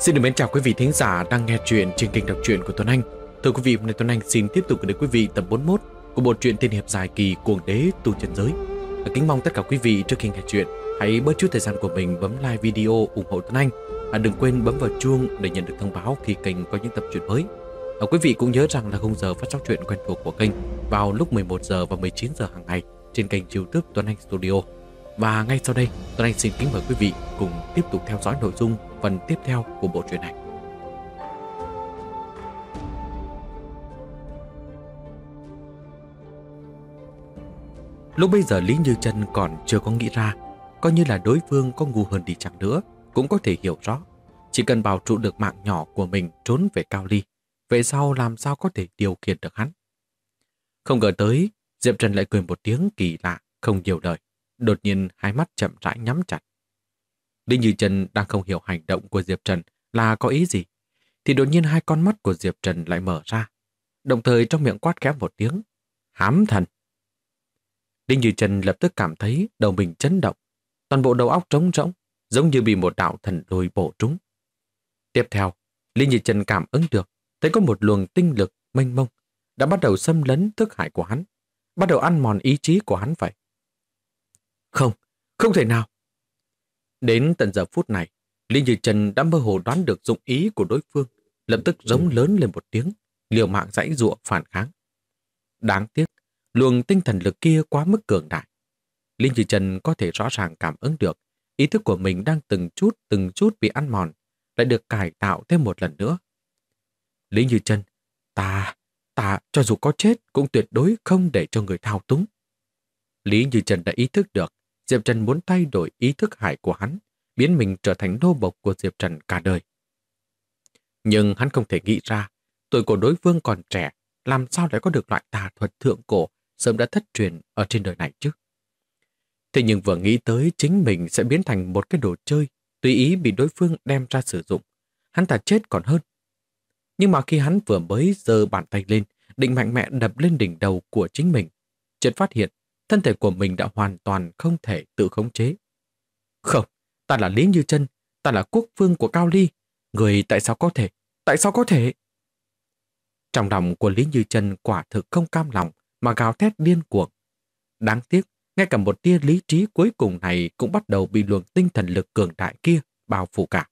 Xin được mến chào quý vị thính giả đang nghe chuyện trên kênh đọc truyện của Tuấn Anh. Thưa quý vị, hôm nay Tuấn Anh xin tiếp tục gửi đến quý vị tập 41 của bộ truyện tiên hiệp dài kỳ Cuồng Đế Tu Chân Giới. Kính mong tất cả quý vị trước khi nghe chuyện hãy bớt chút thời gian của mình bấm like video ủng hộ Tuấn Anh. Đừng quên bấm vào chuông để nhận được thông báo khi kênh có những tập truyện mới. Quý vị cũng nhớ rằng là khung giờ phát sóng truyện quen thuộc của kênh vào lúc 11 giờ và 19 giờ hàng ngày trên kênh YouTube Tuấn Anh Studio. Và ngay sau đây, Tuấn Anh xin kính mời quý vị cùng tiếp tục theo dõi nội dung phần tiếp theo của bộ truyện này. Lúc bây giờ Lý Như Chân còn chưa có nghĩ ra, coi như là đối phương có ngu hơn đi chăng nữa cũng có thể hiểu rõ. Chỉ cần bảo trụ được mạng nhỏ của mình trốn về Cao Ly, về sau làm sao có thể điều khiển được hắn. Không ngờ tới, Diệp Trần lại cười một tiếng kỳ lạ, không nhiều lời. Đột nhiên hai mắt chậm rãi nhắm chặt. Lý Như Chân đang không hiểu hành động của Diệp Trần là có ý gì, thì đột nhiên hai con mắt của Diệp Trần lại mở ra, đồng thời trong miệng quát khẽ một tiếng, hám thần. Lý Như Chân lập tức cảm thấy đầu mình chấn động, toàn bộ đầu óc trống rỗng, giống như bị một đạo thần lôi bổ trúng. Tiếp theo, Lý Như Chân cảm ứng được, thấy có một luồng tinh lực mênh mông đã bắt đầu xâm lấn thức hải của hắn, bắt đầu ăn mòn ý chí của hắn vậy. Không, không thể nào. Đến tận giờ phút này, Lý Như Chân đã mơ hồ đoán được dụng ý của đối phương, lập tức giống lớn lên một tiếng, liều mạng giãy giụa phản kháng. Đáng tiếc, luồng tinh thần lực kia quá mức cường đại. Lý Như Chân có thể rõ ràng cảm ứng được ý thức của mình đang từng chút bị ăn mòn, lại được cải tạo thêm một lần nữa. Lý Như Chân, ta cho dù có chết cũng tuyệt đối không để cho người thao túng. Lý Như Chân đã ý thức được Diệp Trần muốn thay đổi ý thức hải của hắn, biến mình trở thành nô bộc của Diệp Trần cả đời. Nhưng hắn không thể nghĩ ra, tuổi của đối phương còn trẻ, làm sao lại có được loại tà thuật thượng cổ sớm đã thất truyền ở trên đời này chứ. Thế nhưng vừa nghĩ tới chính mình sẽ biến thành một cái đồ chơi, tùy ý bị đối phương đem ra sử dụng, hắn ta chết còn hơn. Nhưng mà khi hắn vừa mới giơ bàn tay lên, định mạnh mẽ đập lên đỉnh đầu của chính mình, chợt phát hiện thân thể của mình đã hoàn toàn không thể tự khống chế. Không, ta là Lý Như Chân, ta là quốc vương của Cao Ly. Người tại sao có thể? Tại sao có thể? Trong lòng của Lý Như Chân quả thực không cam lòng mà gào thét điên cuồng. Đáng tiếc, ngay cả một tia lý trí cuối cùng này cũng bắt đầu bị luồng tinh thần lực cường đại kia bao phủ cả.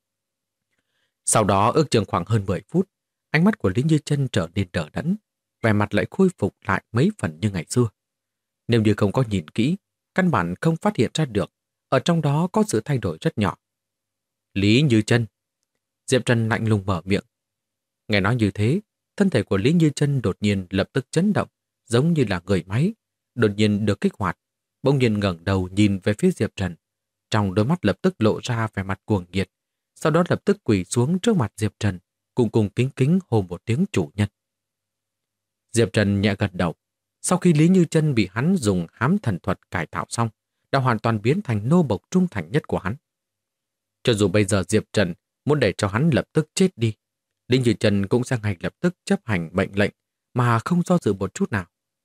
Sau đó ước chừng khoảng hơn 10 phút, ánh mắt của Lý Như Chân trở nên đờ đẫn, vẻ mặt lại khôi phục lại mấy phần như ngày xưa. Nếu như không có nhìn kỹ, căn bản không phát hiện ra được, ở trong đó có sự thay đổi rất nhỏ. Lý Như Chân. Diệp Trần lạnh lùng mở miệng. Nghe nói như thế, thân thể của Lý Như Chân đột nhiên lập tức chấn động, giống như là người máy, đột nhiên được kích hoạt, bỗng nhiên ngẩng đầu nhìn về phía Diệp Trần. Trong đôi mắt lập tức lộ ra vẻ mặt cuồng nhiệt, sau đó lập tức quỳ xuống trước mặt Diệp Trần, cùng kính kính hô một tiếng chủ nhân. Diệp Trần nhẹ gật đầu. Sau khi Lý Như Chân bị hắn dùng hám thần thuật cải tạo xong, đã hoàn toàn biến thành nô bộc trung thành nhất của hắn. Cho dù bây giờ Diệp Trần muốn để cho hắn lập tức chết đi, Lý Như Chân cũng sẽ ngay lập tức chấp hành mệnh lệnh mà không do dự một chút nào.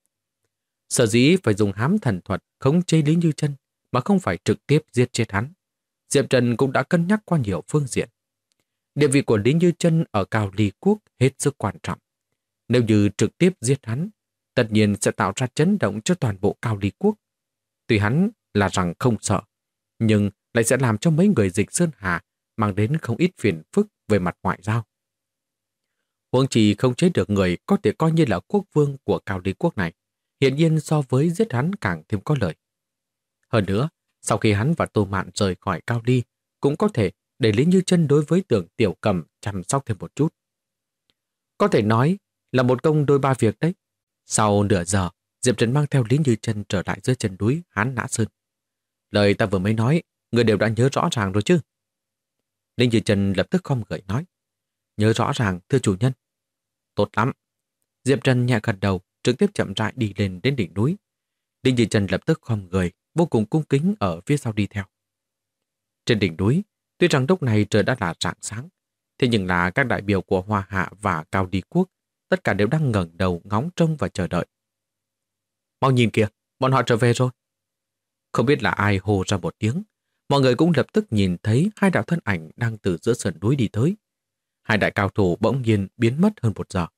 Sở dĩ phải dùng hám thần thuật khống chế Lý Như Chân mà không phải trực tiếp giết chết hắn, Diệp Trần cũng đã cân nhắc qua nhiều phương diện. Địa vị của Lý Như Chân ở Cao Ly Quốc hết sức quan trọng. Nếu như trực tiếp giết hắn, tất nhiên sẽ tạo ra chấn động cho toàn bộ Cao Ly Quốc. Tuy hắn là rằng không sợ, nhưng lại sẽ làm cho mấy người Dịch Sơn Hà mang đến không ít phiền phức về mặt ngoại giao. Huống chi không chế được người có thể coi như là quốc vương của Cao Ly Quốc này, hiển nhiên so với giết hắn càng thêm có lợi. Hơn nữa, sau khi hắn và Tô Mạn rời khỏi Cao Ly, cũng có thể để Lý Như Chân đối với Tưởng Tiểu Cầm chăm sóc thêm một chút. Có thể nói là một công đôi ba việc đấy. Sau nửa giờ, Diệp Trần mang theo Lý Như Chân trở lại dưới chân núi Hán Nã Sơn. Lời ta vừa mới nói, người đều đã nhớ rõ ràng rồi chứ? Lý Như Chân lập tức khom người nói. Nhớ rõ ràng, thưa chủ nhân. Tốt lắm. Diệp Trần nhẹ gật đầu, trực tiếp chậm rãi đi lên đến đỉnh núi. Lý Như Chân lập tức khom người, vô cùng cung kính ở phía sau đi theo. Trên đỉnh núi, tuy rằng lúc này trời đã là rạng sáng, thế nhưng là các đại biểu của Hoa Hạ và Cao Ly Quốc tất cả đều đang ngẩng đầu ngóng trông và chờ đợi. Mau nhìn kìa, bọn họ trở về rồi. Không biết là ai hô ra một tiếng, Mọi người cũng lập tức nhìn thấy hai đạo thân ảnh đang từ giữa sườn núi đi tới. Hai đại cao thủ bỗng nhiên biến mất hơn 1 giờ.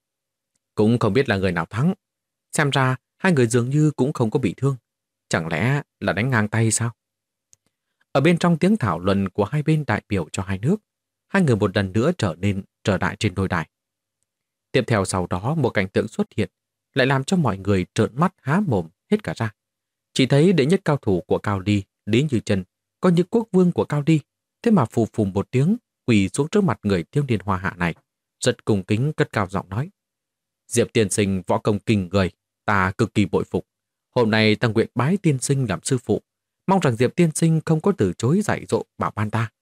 Cũng không biết là người nào thắng. Xem ra hai người dường như cũng không có bị thương. Chẳng lẽ là đánh ngang tay sao? Ở bên trong tiếng thảo luận của hai bên đại biểu cho hai nước, hai người một lần nữa trở lại trên đôi đài. Tiếp theo sau đó một cảnh tượng xuất hiện, lại làm cho mọi người trợn mắt há mồm hết cả ra. Chỉ thấy đệ nhất cao thủ của Cao Ly, Lý Như Chân, có như quốc vương của Cao Ly, thế mà phù phù một tiếng, quỳ xuống trước mặt người thiếu niên hoa hạ này, rất cung kính cất cao giọng nói: Diệp tiên sinh võ công kinh người, ta cực kỳ bội phục. Hôm nay ta nguyện bái tiên sinh làm sư phụ, mong rằng Diệp tiên sinh không có từ chối dạy dỗ bảo ban ta.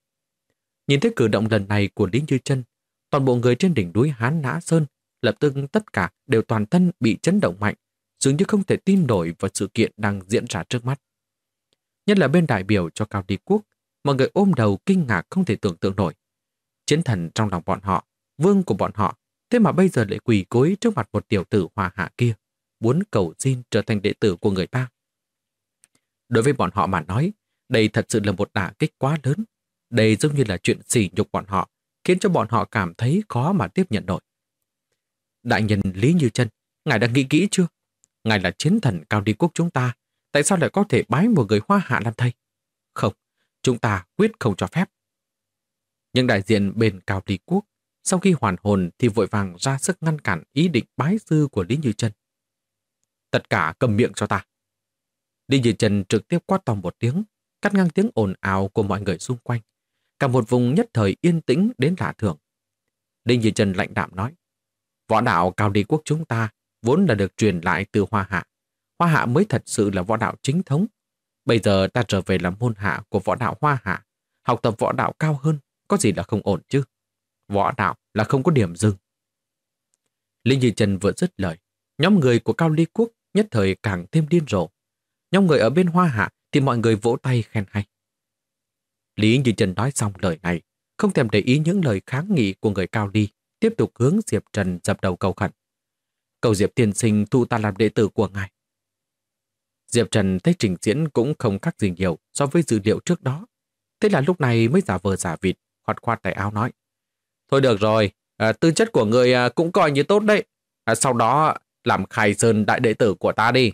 Nhìn thấy cử động lần này của Lý Như Chân, toàn bộ người trên đỉnh núi Hán Nã Sơn lập tức tất cả đều toàn thân bị chấn động mạnh, dường như không thể tin nổi vào sự kiện đang diễn ra trước mắt. Nhất là bên đại biểu cho Cao Ly Quốc, mọi người ôm đầu kinh ngạc không thể tưởng tượng nổi. Chiến thần trong lòng bọn họ, vương của bọn họ, thế mà bây giờ lại quỳ gối trước mặt một tiểu tử hoa hạ kia, muốn cầu xin trở thành đệ tử của người ta. Đối với bọn họ mà nói, đây thật sự là một đả kích quá lớn. Đây giống như là chuyện sỉ nhục bọn họ, khiến cho bọn họ cảm thấy khó mà tiếp nhận nổi. Đại nhân Lý Như Chân, ngài đã nghĩ kỹ chưa? Ngài là chiến thần Cao Ly Quốc chúng ta, tại sao lại có thể bái một người hoa hạ làm thầy? Không, chúng ta quyết không cho phép. Nhưng đại diện bên Cao Ly Quốc, sau khi hoàn hồn thì vội vàng ra sức ngăn cản ý định bái sư của Lý Như Chân. Tất cả cầm miệng cho ta. Lý Như Chân trực tiếp quát to một tiếng, cắt ngang tiếng ồn ào của mọi người xung quanh. Cả một vùng nhất thời yên tĩnh đến lạ thường. Lý Như Chân lạnh đạm nói: Võ đạo Cao Ly Quốc chúng ta vốn là được truyền lại từ Hoa Hạ. Hoa Hạ mới thật sự là võ đạo chính thống. Bây giờ ta trở về làm môn hạ của võ đạo Hoa Hạ, học tập võ đạo cao hơn, có gì là không ổn chứ? Võ đạo là không có điểm dừng. Lý Như Chân vừa dứt lời, nhóm người của Cao Ly Quốc nhất thời càng thêm điên rồ. Nhóm người ở bên Hoa Hạ thì mọi người vỗ tay khen hay. Lý Như Chân nói xong lời này, không thèm để ý những lời kháng nghị của người Cao Ly, tiếp tục hướng Diệp Trần dập đầu cầu khẩn: Cầu Diệp tiên sinh thu ta làm đệ tử của ngài. Diệp Trần thấy trình diễn cũng không khác gì nhiều so với dữ liệu trước đó. Thế là lúc này mới giả vờ giả vịt, khoát khoát tay áo nói: Thôi được rồi, tư chất của người cũng coi như tốt đấy. Sau đó làm khai sơn đại đệ tử của ta đi.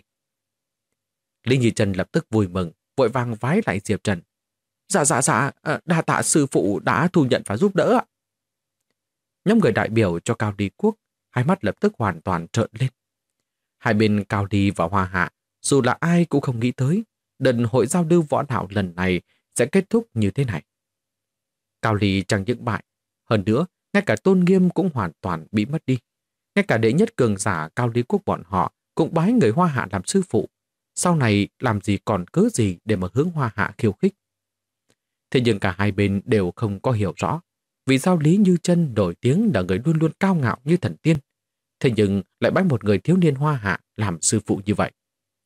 Lý Như Chân lập tức vui mừng, vội vàng vái lại Diệp Trần: Dạ, đa tạ sư phụ đã thu nhận và giúp đỡ ạ. Nhóm người đại biểu cho Cao Ly Quốc, hai mắt lập tức hoàn toàn trợn lên. Hai bên Cao Ly và Hoa Hạ, dù là ai cũng không nghĩ tới, đợt hội giao lưu võ đạo lần này sẽ kết thúc như thế này. Cao Ly chẳng những bại, hơn nữa, ngay cả tôn nghiêm cũng hoàn toàn bị mất đi. Ngay cả đệ nhất cường giả Cao Ly Quốc bọn họ cũng bái người Hoa Hạ làm sư phụ. Sau này làm gì còn cớ gì để mà hướng Hoa Hạ khiêu khích. Thế nhưng cả hai bên đều không có hiểu rõ vì sao Lý Như Chân nổi tiếng là người luôn luôn cao ngạo như thần tiên, thế nhưng lại bái một người thiếu niên Hoa Hạ làm sư phụ như vậy.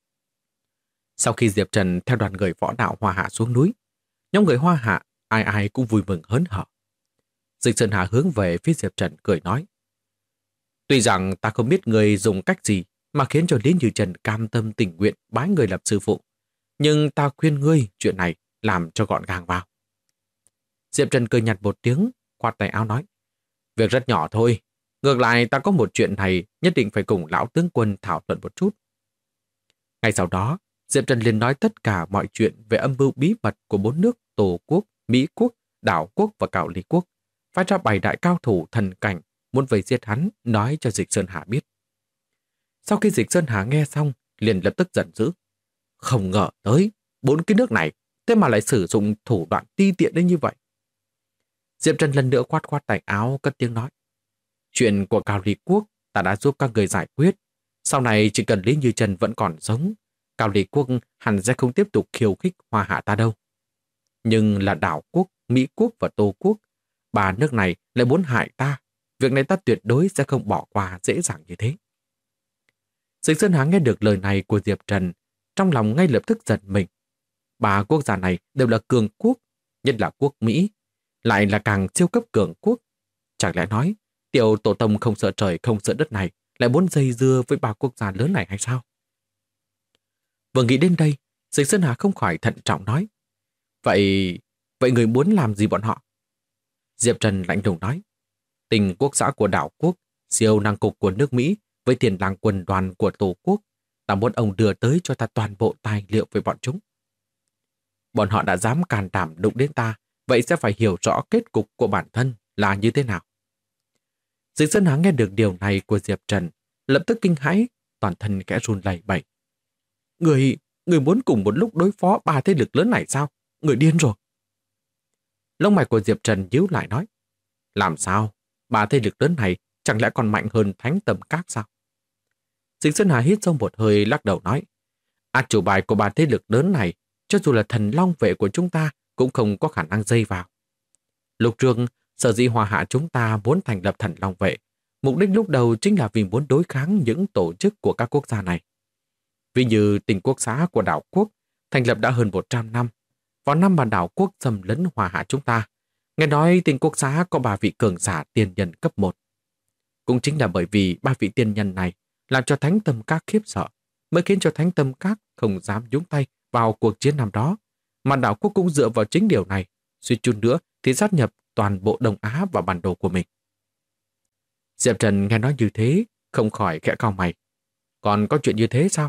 Sau khi Diệp Trần theo đoàn người võ đạo Hoa Hạ xuống núi, nhóm người Hoa Hạ ai ai cũng vui mừng hớn hở. Dịch Sơn Hà hướng về phía Diệp Trần cười nói: Tuy rằng ta không biết người dùng cách gì mà khiến cho Lý Như Trần cam tâm tình nguyện bái người làm sư phụ, nhưng ta khuyên ngươi chuyện này làm cho gọn gàng vào. Diệp Trần cười nhạt một tiếng, khoát tay áo nói: Việc rất nhỏ thôi. Ngược lại ta có một chuyện này nhất định phải cùng lão tướng quân thảo luận một chút. Ngay sau đó, Diệp Trần liền nói tất cả mọi chuyện về âm mưu bí mật của 4 nước Tô Quốc, Mỹ Quốc, Đảo Quốc và Cao Ly Quốc, phái ra 7 đại cao thủ thần cảnh muốn vây giết hắn, nói cho Dịch Sơn Hà biết. Sau khi Dịch Sơn Hà nghe xong, liền lập tức giận dữ. Không ngờ tới 4 cái nước này, thế mà lại sử dụng thủ đoạn ti tiện đến như vậy. Diệp Trần lần nữa khoát khoát tay áo, cất tiếng nói: Chuyện của Cao Ly Quốc ta đã giúp các người giải quyết. Sau này chỉ cần Lý Như Chân vẫn còn sống, Cao Ly Quốc hẳn sẽ không tiếp tục khiêu khích Hoa Hạ ta đâu. Nhưng là Đảo Quốc, Mỹ Quốc và Tô Quốc, 3 nước này lại muốn hại ta. Việc này ta tuyệt đối sẽ không bỏ qua dễ dàng như thế. Dịch Sơn Hà nghe được lời này của Diệp Trần, trong lòng ngay lập tức giật mình. 3 quốc gia này đều là cường quốc, nhất là quốc Mỹ, lại là càng siêu cấp cường quốc. Chẳng lẽ nói, tiểu tổ tông không sợ trời không sợ đất này lại muốn dây dưa với 3 quốc gia lớn này hay sao? Vừa nghĩ đến đây, Dịch Sơn Hà không khỏi thận trọng nói: Vậy, vậy người muốn làm gì bọn họ? Diệp Trần lạnh lùng nói. Tình quốc xã của đảo quốc, siêu năng cục của nước Mỹ với tiền lang quân đoàn của Tổ quốc, ta muốn ông đưa tới cho ta toàn bộ tài liệu về bọn chúng. Bọn họ đã dám can đảm đụng đến ta, vậy sẽ phải hiểu rõ kết cục của bản thân là như thế nào. Dịch Sơn Hà nghe được điều này của Diệp Trần, lập tức kinh hãi, toàn thân khẽ run lẩy bẩy. Người muốn cùng một lúc đối phó ba thế lực lớn này sao? Người điên rồi. Lông mày của Diệp Trần nhíu lại nói. Làm sao? Ba thế lực lớn này chẳng lẽ còn mạnh hơn Thánh Tầm Các sao? Dịch Sơn Hà hít sâu một hơi lắc đầu nói. Át chủ bài của ba thế lực lớn này, cho dù là thần long vệ của chúng ta cũng không có khả năng dây vào. Lục Trường, sở dĩ Hoa Hạ chúng ta muốn thành lập thần long vệ, mục đích lúc đầu chính là vì muốn đối kháng những tổ chức của các quốc gia này. Ví như Tình Quốc xã của đảo quốc, thành lập đã hơn 100 năm. Vào năm mà đảo quốc xâm lấn Hoa Hạ chúng ta, nghe nói Tình Quốc xã có 3 vị cường giả tiên nhân cấp 1. Cũng chính là bởi vì 3 vị tiên nhân này làm cho Thánh Tâm Các khiếp sợ, mới khiến cho Thánh Tâm Các không dám nhúng tay vào cuộc chiến năm đó, mà đảo quốc cũng dựa vào chính điều này, suy chút nữa thì sát nhập toàn bộ Đông Á vào bản đồ của mình. Diệp Trần nghe nói như thế, không khỏi khẽ cau mày. Còn có chuyện như thế sao?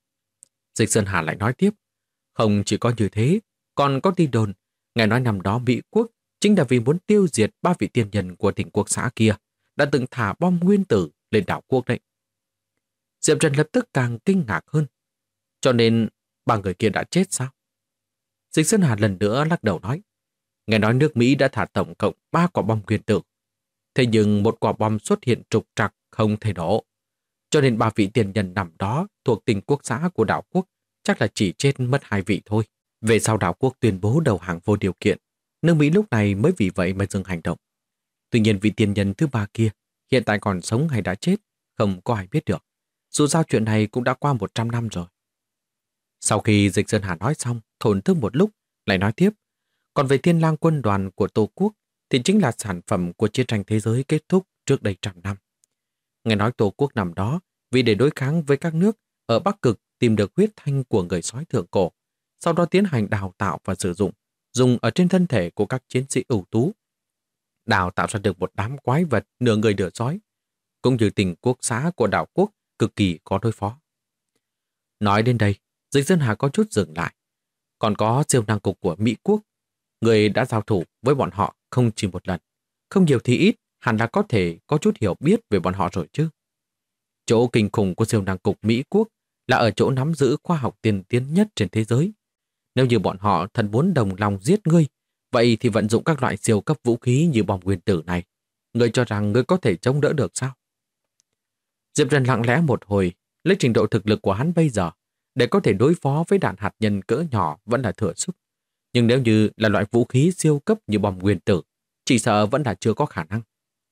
Dịch Sơn Hà lại nói tiếp. Không chỉ có như thế, còn có tin đồn, nghe nói năm đó Mỹ quốc chính là vì muốn tiêu diệt 3 vị tiên nhân của Tình Quốc xã kia, đã từng thả bom nguyên tử lên đảo quốc đấy. Diệp Trần lập tức càng kinh ngạc hơn. Cho nên 3 người kia đã chết sao? Dịch Sơn Hà lần nữa lắc đầu nói. Nghe nói nước Mỹ đã thả tổng cộng 3 quả bom nguyên tử. Thế nhưng một quả bom xuất hiện trục trặc không thể nổ. Cho nên 3 vị tiền nhân nằm đó thuộc Tình Quốc xã của đảo quốc chắc là chỉ chết mất 2 vị thôi. Về sau đảo quốc tuyên bố đầu hàng vô điều kiện. Nước Mỹ lúc này mới vì vậy mà dừng hành động. Tuy nhiên vị tiền nhân thứ 3 kia hiện tại còn sống hay đã chết, không có ai biết được. Dù sao chuyện này cũng đã qua 100 năm rồi. Sau khi Dịch Sơn Hà nói xong, thổn thức một lúc, lại nói tiếp. Còn về Thiên Lang quân đoàn của Tổ quốc thì chính là sản phẩm của chiến tranh thế giới kết thúc trước đây 100 năm. Nghe nói Tổ quốc nằm đó vì để đối kháng với các nước ở Bắc Cực tìm được huyết thanh của người sói thượng cổ, sau đó tiến hành đào tạo và sử dụng, dùng ở trên thân thể của các chiến sĩ ưu tú. Đào tạo ra được một đám quái vật nửa người nửa sói, cũng như Tình Quốc xã của đảo quốc cực kỳ có đối phó. Nói đến đây, Dịch Sơn Hà có chút dừng lại. Còn có siêu năng cục của Mỹ quốc, người đã giao thủ với bọn họ không chỉ một lần. Không nhiều thì ít, hẳn là có thể có chút hiểu biết về bọn họ rồi chứ. Chỗ kinh khủng của siêu năng cục Mỹ quốc là ở chỗ nắm giữ khoa học tiên tiến nhất trên thế giới. Nếu như bọn họ thật muốn đồng lòng giết ngươi, vậy thì vận dụng các loại siêu cấp vũ khí như bom nguyên tử này. Ngươi cho rằng ngươi có thể chống đỡ được sao? Diệp Trần lặng lẽ một hồi, lấy trình độ thực lực của hắn bây giờ, để có thể đối phó với đạn hạt nhân cỡ nhỏ vẫn là thừa sức. Nhưng nếu như là loại vũ khí siêu cấp như bom nguyên tử, chỉ sợ vẫn là chưa có khả năng.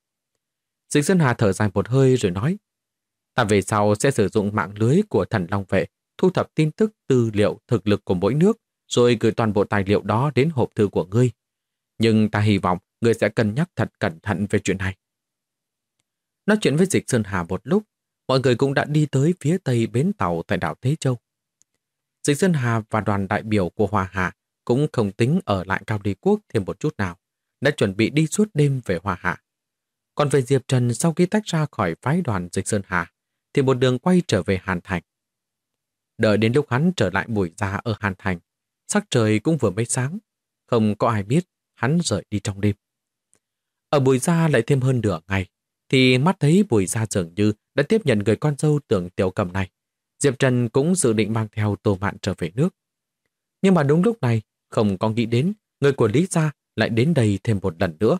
Dịch Sơn Hà thở dài một hơi rồi nói, ta về sau sẽ sử dụng mạng lưới của Thần Long Vệ, thu thập tin tức tư liệu thực lực của mỗi nước, rồi gửi toàn bộ tài liệu đó đến hộp thư của ngươi. Nhưng ta hy vọng ngươi sẽ cân nhắc thật cẩn thận về chuyện này. Nói chuyện với Dịch Sơn Hà một lúc, mọi người cũng đã đi tới phía tây bến tàu tại đảo Tế Châu. Dịch Sơn Hà và đoàn đại biểu của Hoa Hạ cũng không tính ở lại Cao Ly Quốc thêm một chút nào, đã chuẩn bị đi suốt đêm về Hoa Hạ. Còn về Diệp Trần sau khi tách ra khỏi phái đoàn Dịch Sơn Hà, thì một đường quay trở về Hàn Thành. Đợi đến lúc hắn trở lại Bùi Gia ở Hàn Thành, sắc trời cũng vừa mới sáng, không có ai biết hắn rời đi trong đêm. Ở Bùi Gia lại thêm hơn nửa ngày, thì mắt thấy Bùi Gia dường như đã tiếp nhận người con dâu Tưởng Tiểu Cầm này. Diệp Trần cũng dự định mang theo Tô Mạn trở về nước. Nhưng mà đúng lúc này, không có nghĩ đến người của Lý Gia lại đến đây thêm một lần nữa.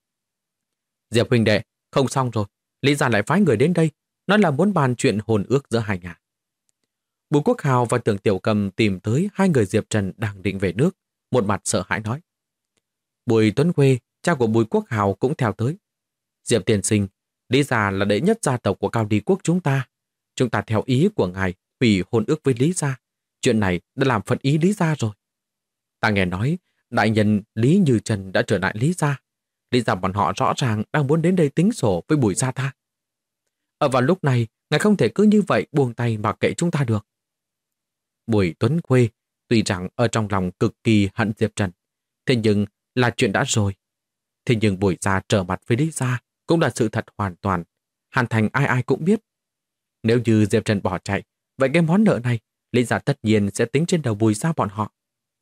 Diệp huynh đệ, không xong rồi. Lý Gia lại phái người đến đây, nói là muốn bàn chuyện hôn ước giữa hai nhà. Bùi Quốc Hào và Tưởng Tiểu Cầm tìm tới hai người Diệp Trần đang định về nước, một mặt sợ hãi nói. Bùi Tuấn Quê, cha của Bùi Quốc Hào cũng theo tới. Diệp tiên sinh, Lý Gia là đệ nhất gia tộc của Cao Ly Quốc chúng ta. Chúng ta theo ý của ngài hủy hôn ước với Lý Gia. Chuyện này đã làm phật ý Lý Gia rồi. Ta nghe nói, đại nhân Lý Như Trần đã trở lại Lý Gia. Lý Gia bọn họ rõ ràng đang muốn đến đây tính sổ với Bùi Gia ta. Ở vào lúc này, ngài không thể cứ như vậy buông tay mặc kệ chúng ta được. Bùi Tuấn Khuê, Tuy rằng ở trong lòng cực kỳ hận Diệp Trần, thế nhưng là chuyện đã rồi. Thế nhưng Bùi Gia trở mặt với Lý Gia cũng là sự thật hoàn toàn. Hàn Thành ai ai cũng biết. Nếu như Diệp Trần bỏ chạy, vậy cái món nợ này, Lý Gia tất nhiên sẽ tính trên đầu Bùi Gia bọn họ.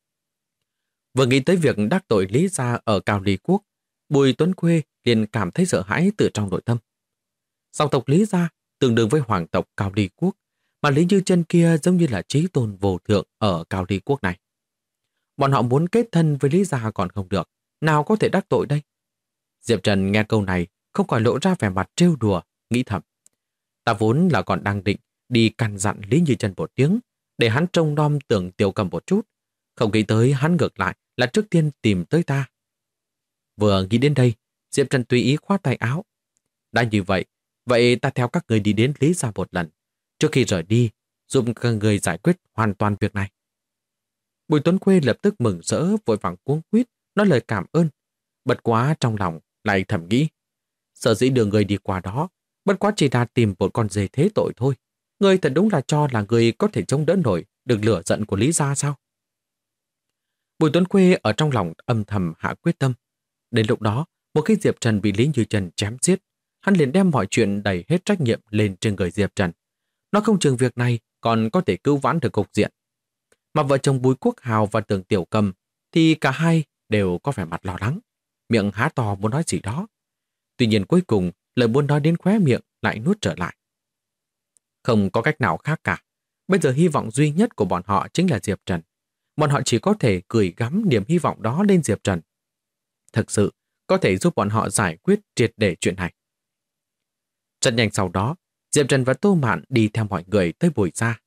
Vừa nghĩ tới việc đắc tội Lý Gia ở Cao Ly Quốc, Bùi Tuấn Khuê liền cảm thấy sợ hãi từ trong nội tâm. Dòng tộc Lý Gia tương đương với hoàng tộc Cao Ly Quốc, mà Lý Như Chân kia giống như là chí tôn vô thượng ở Cao Ly Quốc này. Bọn họ muốn kết thân với Lý Gia còn không được, nào có thể đắc tội đây? Diệp Trần nghe câu này không khỏi lộ ra vẻ mặt trêu đùa, nghĩ thầm. Ta vốn là còn đang định đi căn dặn Lý Như Chân một tiếng, để hắn trông nom Tưởng Tiểu Cầm một chút. Không nghĩ tới hắn ngược lại là trước tiên tìm tới ta. Vừa nghĩ đến đây, Diệp Trần tùy ý khoát tay áo. Đã như vậy ta theo các người đi đến Lý Gia một lần. Trước khi rời đi, giúp các người giải quyết hoàn toàn việc này. Bùi Tuấn Khuê lập tức mừng rỡ, vội vàng cuống quýt nói lời cảm ơn. Bất quá trong lòng lại thầm nghĩ, sở dĩ đường người đi qua đó, bất quá chỉ là tìm một con dê thế tội thôi. Người thật đúng là cho là người có thể chống đỡ nổi được lửa giận của Lý Gia sao? Bùi Tuấn Khuê ở trong lòng âm thầm hạ quyết tâm. Đến lúc đó, một khi Diệp Trần bị Lý Như Trần chém giết, hắn liền đem mọi chuyện đẩy hết trách nhiệm lên trên người Diệp Trần. Nó không chừng việc này còn có thể cứu vãn được cục diện. Mà vợ chồng Bùi Quốc Hào và Tưởng Tiểu Cầm thì cả hai đều có vẻ mặt lo lắng, miệng há to muốn nói gì đó. Tuy nhiên cuối cùng, lời muốn nói đến khóe miệng lại nuốt trở lại. Không có cách nào khác cả. Bây giờ hy vọng duy nhất của bọn họ chính là Diệp Trần. Bọn họ chỉ có thể gửi gắm niềm hy vọng đó lên Diệp Trần. Thực sự, có thể giúp bọn họ giải quyết triệt để chuyện này. Rất nhanh sau đó, Diệp Trần và Tô Mạn đi theo mọi người tới Bùi Gia.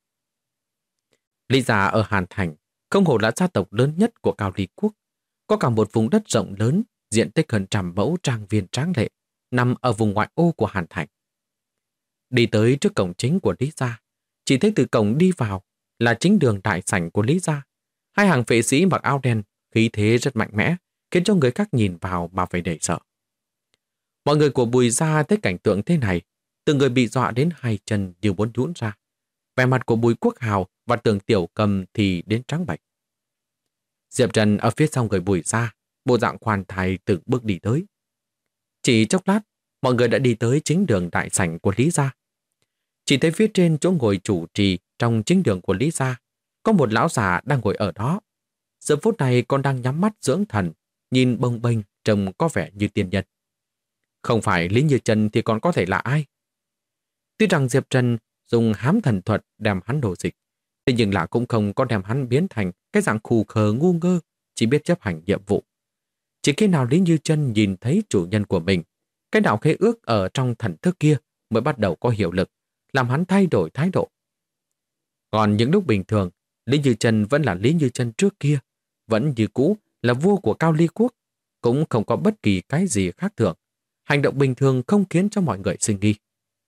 Lý Gia ở Hàn Thành, không hổ là gia tộc lớn nhất của Cao Ly Quốc. Có cả một vùng đất rộng lớn, diện tích hơn 100 mẫu trang viên tráng lệ, nằm ở vùng ngoại ô của Hàn Thành. Đi tới trước cổng chính của Lý Gia, chỉ thấy từ cổng đi vào là chính đường đại sảnh của Lý Gia. Hai hàng vệ sĩ mặc áo đen, khí thế rất mạnh mẽ, khiến cho người khác nhìn vào mà phải để sợ. Mọi người của Bùi Gia thấy cảnh tượng thế này, từng người bị dọa đến hai chân như muốn nhũn ra. Vẻ mặt của Bùi Quốc Hào và Tưởng Tiểu Cầm thì đến trắng bệch. Diệp Trần ở phía sau người Bùi Gia, bộ dạng khoan thai từng bước đi tới. Chỉ chốc lát, mọi người đã đi tới chính đường đại sảnh của Lý Gia. Chỉ thấy phía trên chỗ ngồi chủ trì trong chính đường của Lý Gia, có một lão già đang ngồi ở đó. Giờ phút này còn đang nhắm mắt dưỡng thần, nhìn bông bênh trông có vẻ như tiên nhân. Không phải Lý Như Chân thì còn có thể là ai? Tuy rằng Diệp Trần dùng hám thần thuật đem hắn đổ dịch, thế nhưng là cũng không có đem hắn biến thành cái dạng khù khờ ngu ngơ, chỉ biết chấp hành nhiệm vụ. Chỉ khi nào Lý Như Chân nhìn thấy chủ nhân của mình, cái đạo khế ước ở trong thần thức kia mới bắt đầu có hiệu lực, làm hắn thay đổi thái độ. Còn những lúc bình thường, Lý Như Chân vẫn là Lý Như Chân trước kia, vẫn như cũ là vua của Cao Ly Quốc, cũng không có bất kỳ cái gì khác thường. Hành động bình thường không khiến cho mọi người sinh nghi.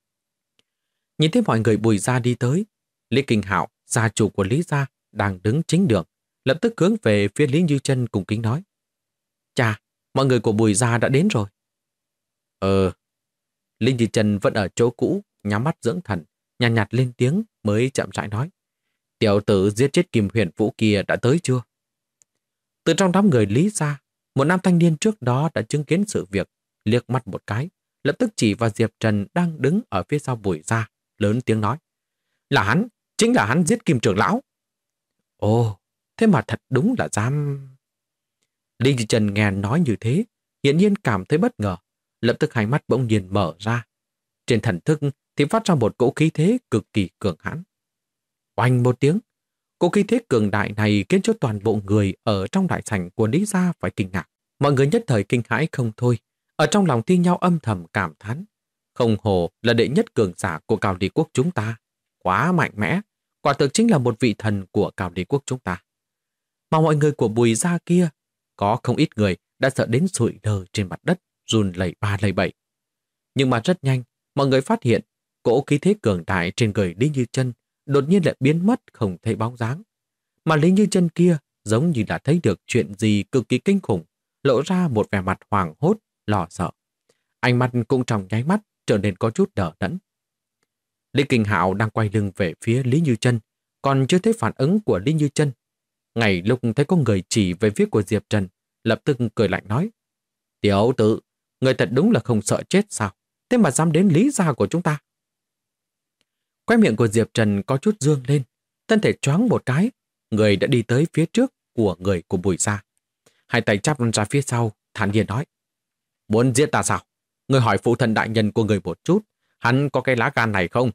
Nhìn thấy mọi người Bùi Gia đi tới, Lý Kinh Hạo, gia chủ của Lý Gia, đang đứng chính đường, lập tức hướng về phía Lý Như Chân cùng kính nói. Chà, mọi người của Bùi Gia đã đến rồi. Lý Như Chân vẫn ở chỗ cũ, nhắm mắt dưỡng thần, nhàn nhạt lên tiếng mới chậm rãi nói. Tiểu tử giết chết Kim Huyền Vũ kia đã tới chưa? Từ trong đám người Lý Gia, một nam thanh niên trước đó đã chứng kiến sự việc, liếc mắt một cái, lập tức chỉ vào Diệp Trần đang đứng ở phía sau Bùi Gia, lớn tiếng nói. Là hắn, chính là hắn giết Kim trưởng lão. Ồ, thế mà thật đúng là dám... Lý Như Chân nghe nói như thế, hiển nhiên cảm thấy bất ngờ, lập tức hai mắt bỗng nhiên mở ra. Trên thần thức thì phát ra một cỗ khí thế cực kỳ cường hãn. Oanh một tiếng, cỗ khí thế cường đại này khiến cho toàn bộ người ở trong đại sảnh của Lý Gia phải kinh ngạc. Mọi người nhất thời kinh hãi không thôi, ở trong lòng thi nhau âm thầm cảm thán. Không hồ là đệ nhất cường giả của Cao Ly Quốc chúng ta. Quá mạnh mẽ, quả thực chính là một vị thần của Cao Ly Quốc chúng ta. Mà mọi người của Bùi Gia kia, có không ít người đã sợ đến sụi lơ trên mặt đất, run lẩy ba lẩy bẩy. Nhưng mà rất nhanh, mọi người phát hiện cỗ khí thế cường đại trên người Lý Như Chân đột nhiên lại biến mất không thấy bóng dáng. Mà Lý Như Chân kia giống như đã thấy được chuyện gì cực kỳ kinh khủng, lộ ra một vẻ mặt hoảng hốt, lo sợ. Ánh mắt cũng trong nháy mắt trở nên có chút đờ đẫn. Lý Kinh Hạo đang quay lưng về phía Lý Như Chân, còn chưa thấy phản ứng của Lý Như Chân. Ngay lúc thấy có người chỉ về phía của Diệp Trần, lập tức cười lạnh nói: Tiểu tử, người thật đúng là không sợ chết sao? Thế mà dám đến Lý gia của chúng ta. Quay miệng của Diệp Trần có chút dương lên, thân thể choáng một cái, người đã đi tới phía trước của người của Bùi gia. Hai tay chắp ra phía sau, thản nhiên nói: Muốn giết ta sao? Người hỏi phụ thân đại nhân của người một chút, hắn có cái lá gan này không?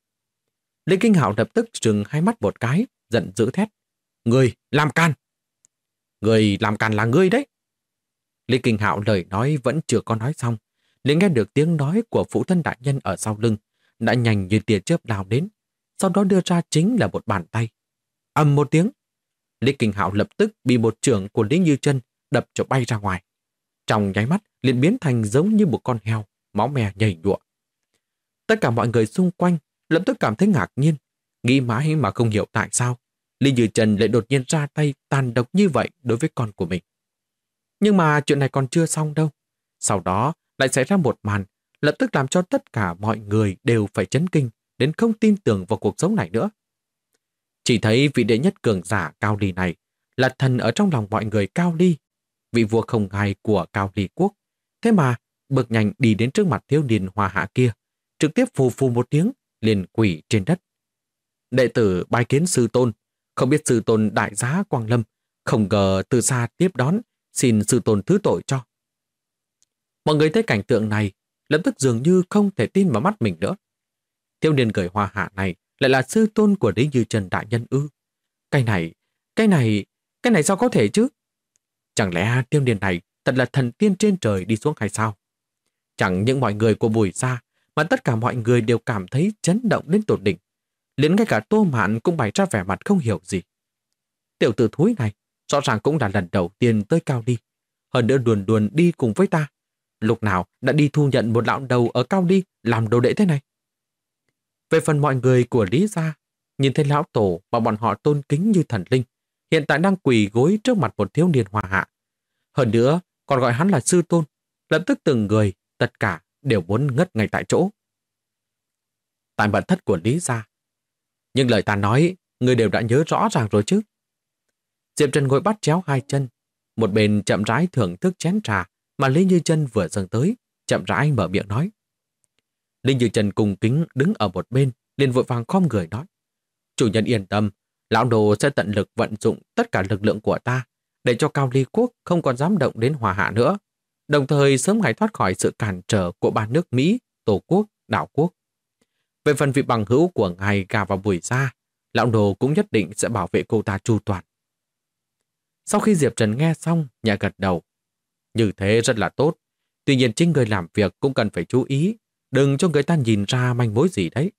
Lý Kinh Hạo lập tức trừng hai mắt một cái, giận dữ thét: Người làm can! Người làm can là ngươi đấy! Lý Kinh Hạo lời nói vẫn chưa có nói xong, liền nghe được tiếng nói của phụ thân đại nhân ở sau lưng, đã nhanh như tia chớp lao đến, sau đó đưa ra chính là một bàn tay. Ầm một tiếng, Lý Kinh Hạo lập tức bị một chưởng của Lý Như Chân đập cho bay ra ngoài. Trong nháy mắt liền biến thành giống như một con heo, máu me nhảy nhụa. Tất cả mọi người xung quanh lập tức cảm thấy ngạc nhiên, nghĩ mãi mà không hiểu tại sao Lý Như Chân lại đột nhiên ra tay tàn độc như vậy đối với con của mình. Nhưng mà chuyện này còn chưa xong đâu. Sau đó lại xảy ra một màn lập tức làm cho tất cả mọi người đều phải chấn kinh đến không tin tưởng vào cuộc sống này nữa. Chỉ thấy vị đệ nhất cường giả Cao Ly này là thần ở trong lòng mọi người Cao Ly, vị vua không hai của Cao Ly quốc. Thế mà bước nhanh đi đến trước mặt thiếu niên Hoa Hạ kia, trực tiếp phù phù một tiếng liền quỳ trên đất. Đệ tử bái kiến sư tôn, không biết sư tôn đại giá quang lâm, không ngờ từ xa tiếp đón, xin sư tôn thứ tội cho. Mọi người thấy cảnh tượng này, lập tức dường như không thể tin vào mắt mình nữa. Thiếu niên người Hoa Hạ này lại là sư tôn của Lý Như Trần đại nhân ư? Cái này sao có thể chứ? Chẳng lẽ thiếu niên này thật là thần tiên trên trời đi xuống hay sao? Chẳng những mọi người của Bùi gia, mà tất cả mọi người đều cảm thấy chấn động đến tột đỉnh. Đến ngay cả Tô Mạn cũng bày ra vẻ mặt không hiểu gì. Tiểu tử thúi này rõ ràng cũng là lần đầu tiên tới Cao Ly, hơn nữa đuồn đuồn đi cùng với ta. Lúc nào đã đi thu nhận một lão đầu ở Cao Ly làm đồ đệ thế này? Về phần mọi người của Lý gia, nhìn thấy lão tổ mà bọn họ tôn kính như thần linh, hiện tại đang quỳ gối trước mặt một thiếu niên Hoa Hạ. Hơn nữa, còn gọi hắn là sư tôn, lập tức từng người, tất cả đều muốn ngất ngay tại chỗ. Tại mật thất của Lý gia. Nhưng lời ta nói, người đều đã nhớ rõ ràng rồi chứ. Diệp Trần ngồi bắt chéo hai chân, một bên chậm rãi thưởng thức chén trà mà Lý Như Chân vừa dâng tới, chậm rãi mở miệng nói. Lý Như Chân cung kính đứng ở một bên, liền vội vàng khom người nói: Chủ nhân yên tâm, lão đồ sẽ tận lực vận dụng tất cả lực lượng của ta, để cho Cao Ly quốc không còn dám động đến Hòa Hạ nữa, đồng thời sớm ngày thoát khỏi sự cản trở của ba nước Mỹ, Tổ quốc, Đảo quốc. Về phần vị bằng hữu của ngài gà vào Bùi gia, lão đồ cũng nhất định sẽ bảo vệ cô ta chu toàn. Sau khi Diệp Trần nghe xong, nhẹ gật đầu. Như thế rất là tốt. Tuy nhiên chính người làm việc cũng cần phải chú ý, đừng cho người ta nhìn ra manh mối gì đấy.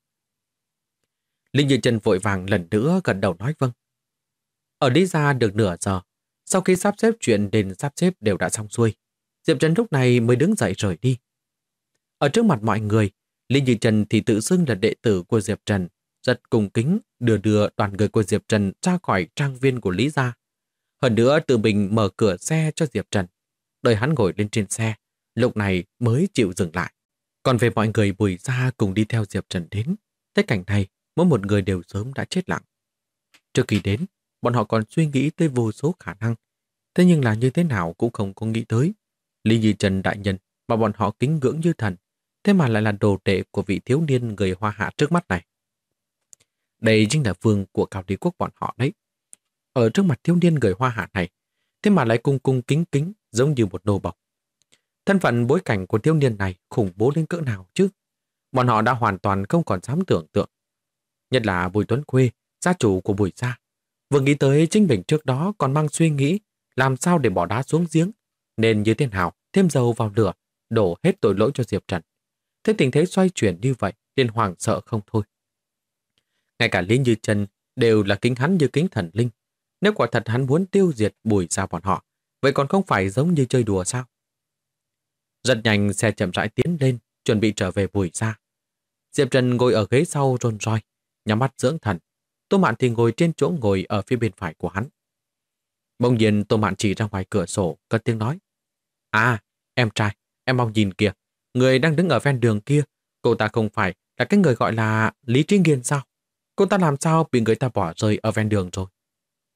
Linh Như Chân vội vàng lần nữa gật đầu nói vâng. Ở Lý gia được nửa giờ, sau khi sắp xếp chuyện đền sắp xếp đều đã xong xuôi, Diệp Trần lúc này mới đứng dậy rời đi. Ở trước mặt mọi người, Linh Như Chân thì tự xưng là đệ tử của Diệp Trần, rất cung kính đưa đoàn người của Diệp Trần ra khỏi trang viên của Lý gia. Hơn nữa tự mình mở cửa xe cho Diệp Trần, đợi hắn ngồi lên trên xe, lúc này mới chịu dừng lại. Còn về mọi người Bùi gia cùng đi theo Diệp Trần đến, thấy cảnh này, mỗi một người đều sớm đã chết lặng. Trước khi đến, bọn họ còn suy nghĩ tới vô số khả năng, thế nhưng là như thế nào cũng không có nghĩ tới. Lý Như Trần đại nhân mà bọn họ kính ngưỡng như thần, thế mà lại là đồ đệ của vị thiếu niên người Hoa Hạ trước mắt này. Đây chính là vương của Cao Ly quốc bọn họ đấy. Ở trước mặt thiếu niên người Hoa Hạ này, thế mà lại cung cung kính kính giống như một nô bộc. Thân phận bối cảnh của thiếu niên này khủng bố đến cỡ nào chứ? Bọn họ đã hoàn toàn không còn dám tưởng tượng. Nhất là Bùi Tuấn Khuê, gia chủ của Bùi gia, vừa nghĩ tới chính mình trước đó còn mang suy nghĩ làm sao để bỏ đá xuống giếng, nên như thế nào thêm dầu vào lửa, đổ hết tội lỗi cho Diệp Trần. Thế tình thế xoay chuyển như vậy, liền hoảng sợ không thôi. Ngay cả Lý Như Chân đều là kính hắn như kính thần linh. Nếu quả thật hắn muốn tiêu diệt Bùi gia bọn họ, vậy còn không phải giống như chơi đùa sao? Rất nhanh xe chậm rãi tiến lên, chuẩn bị trở về Bùi gia. Diệp Trần ngồi ở ghế sau rôn roi, nhắm mắt dưỡng thần. Tô Mạn thì ngồi trên chỗ ngồi ở phía bên phải của hắn. Bỗng nhiên Tô Mạn chỉ ra ngoài cửa sổ, cất tiếng nói: À, em trai, em mau nhìn kìa, người đang đứng ở ven đường kia, cô ta không phải là cái người gọi là Lý Trí Nghiên sao? Cô ta làm sao bị người ta bỏ rơi ở ven đường rồi?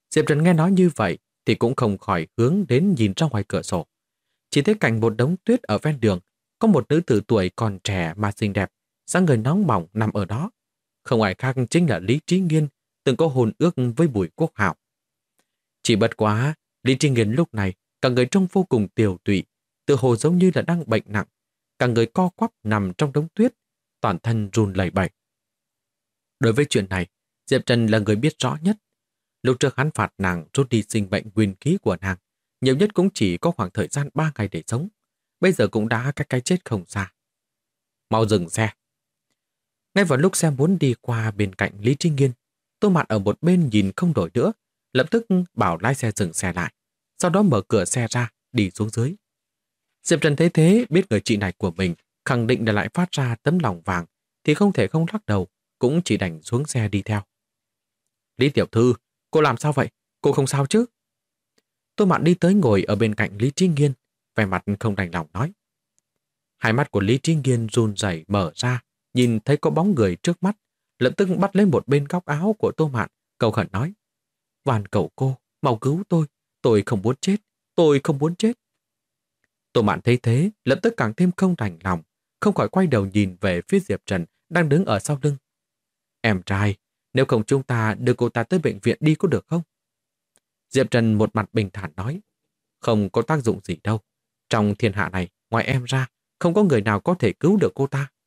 Diệp Trần nghe nói như vậy thì cũng không khỏi hướng đến nhìn ra ngoài cửa sổ. Chỉ thấy cạnh một đống tuyết ở ven đường, có một nữ tử tuổi còn trẻ mà xinh đẹp, dáng người nóng bỏng nằm ở đó. Không ai khác chính là Lý Trí Nghiên, từng có hôn ước với Bùi Quốc Hạo. Chỉ bất quá, Lý Trí Nghiên lúc này cả người trông vô cùng tiều tụy, tự hồ giống như là đang bệnh nặng, cả người co quắp nằm trong đống tuyết, toàn thân run lẩy bẩy. Đối với chuyện này, Diệp Trần là người biết rõ nhất. Lúc trước hắn phạt nàng rút đi sinh mệnh nguyên khí của nàng, nhiều nhất cũng chỉ có khoảng thời gian 3 ngày để sống. Bây giờ cũng đã cách cái chết không xa. Mau dừng xe. Ngay vào lúc xe muốn đi qua bên cạnh Lý Trí Nghiên, Tô Mạn ở một bên nhìn không nổi nữa, lập tức bảo lái xe dừng xe lại, sau đó mở cửa xe ra, đi xuống dưới. Diệp Trần thấy thế, biết người chị này của mình khẳng định là lại phát ra tấm lòng vàng, thì không thể không lắc đầu, cũng chỉ đành xuống xe đi theo. Lý tiểu thư, cô làm sao vậy? Cô không sao chứ? Tô Mạn đi tới ngồi ở bên cạnh Lý Trí Nghiên, vẻ mặt không đành lòng nói. Hai mắt của Lý Trí Nghiên run rẩy mở ra, nhìn thấy có bóng người trước mắt, lập tức bắt lên một bên góc áo của Tô Mạn, cầu khẩn nói. Van cầu cô, mau cứu tôi không muốn chết, tôi không muốn chết. Tô Mạn thấy thế, lập tức càng thêm không đành lòng, không khỏi quay đầu nhìn về phía Diệp Trần đang đứng ở sau lưng. Em trai, nếu không chúng ta đưa cô ta tới bệnh viện đi có được không? Diệp Trần một mặt bình thản nói. Không có tác dụng gì đâu. Trong thiên hạ này, ngoài em ra, không có người nào có thể cứu được cô ta.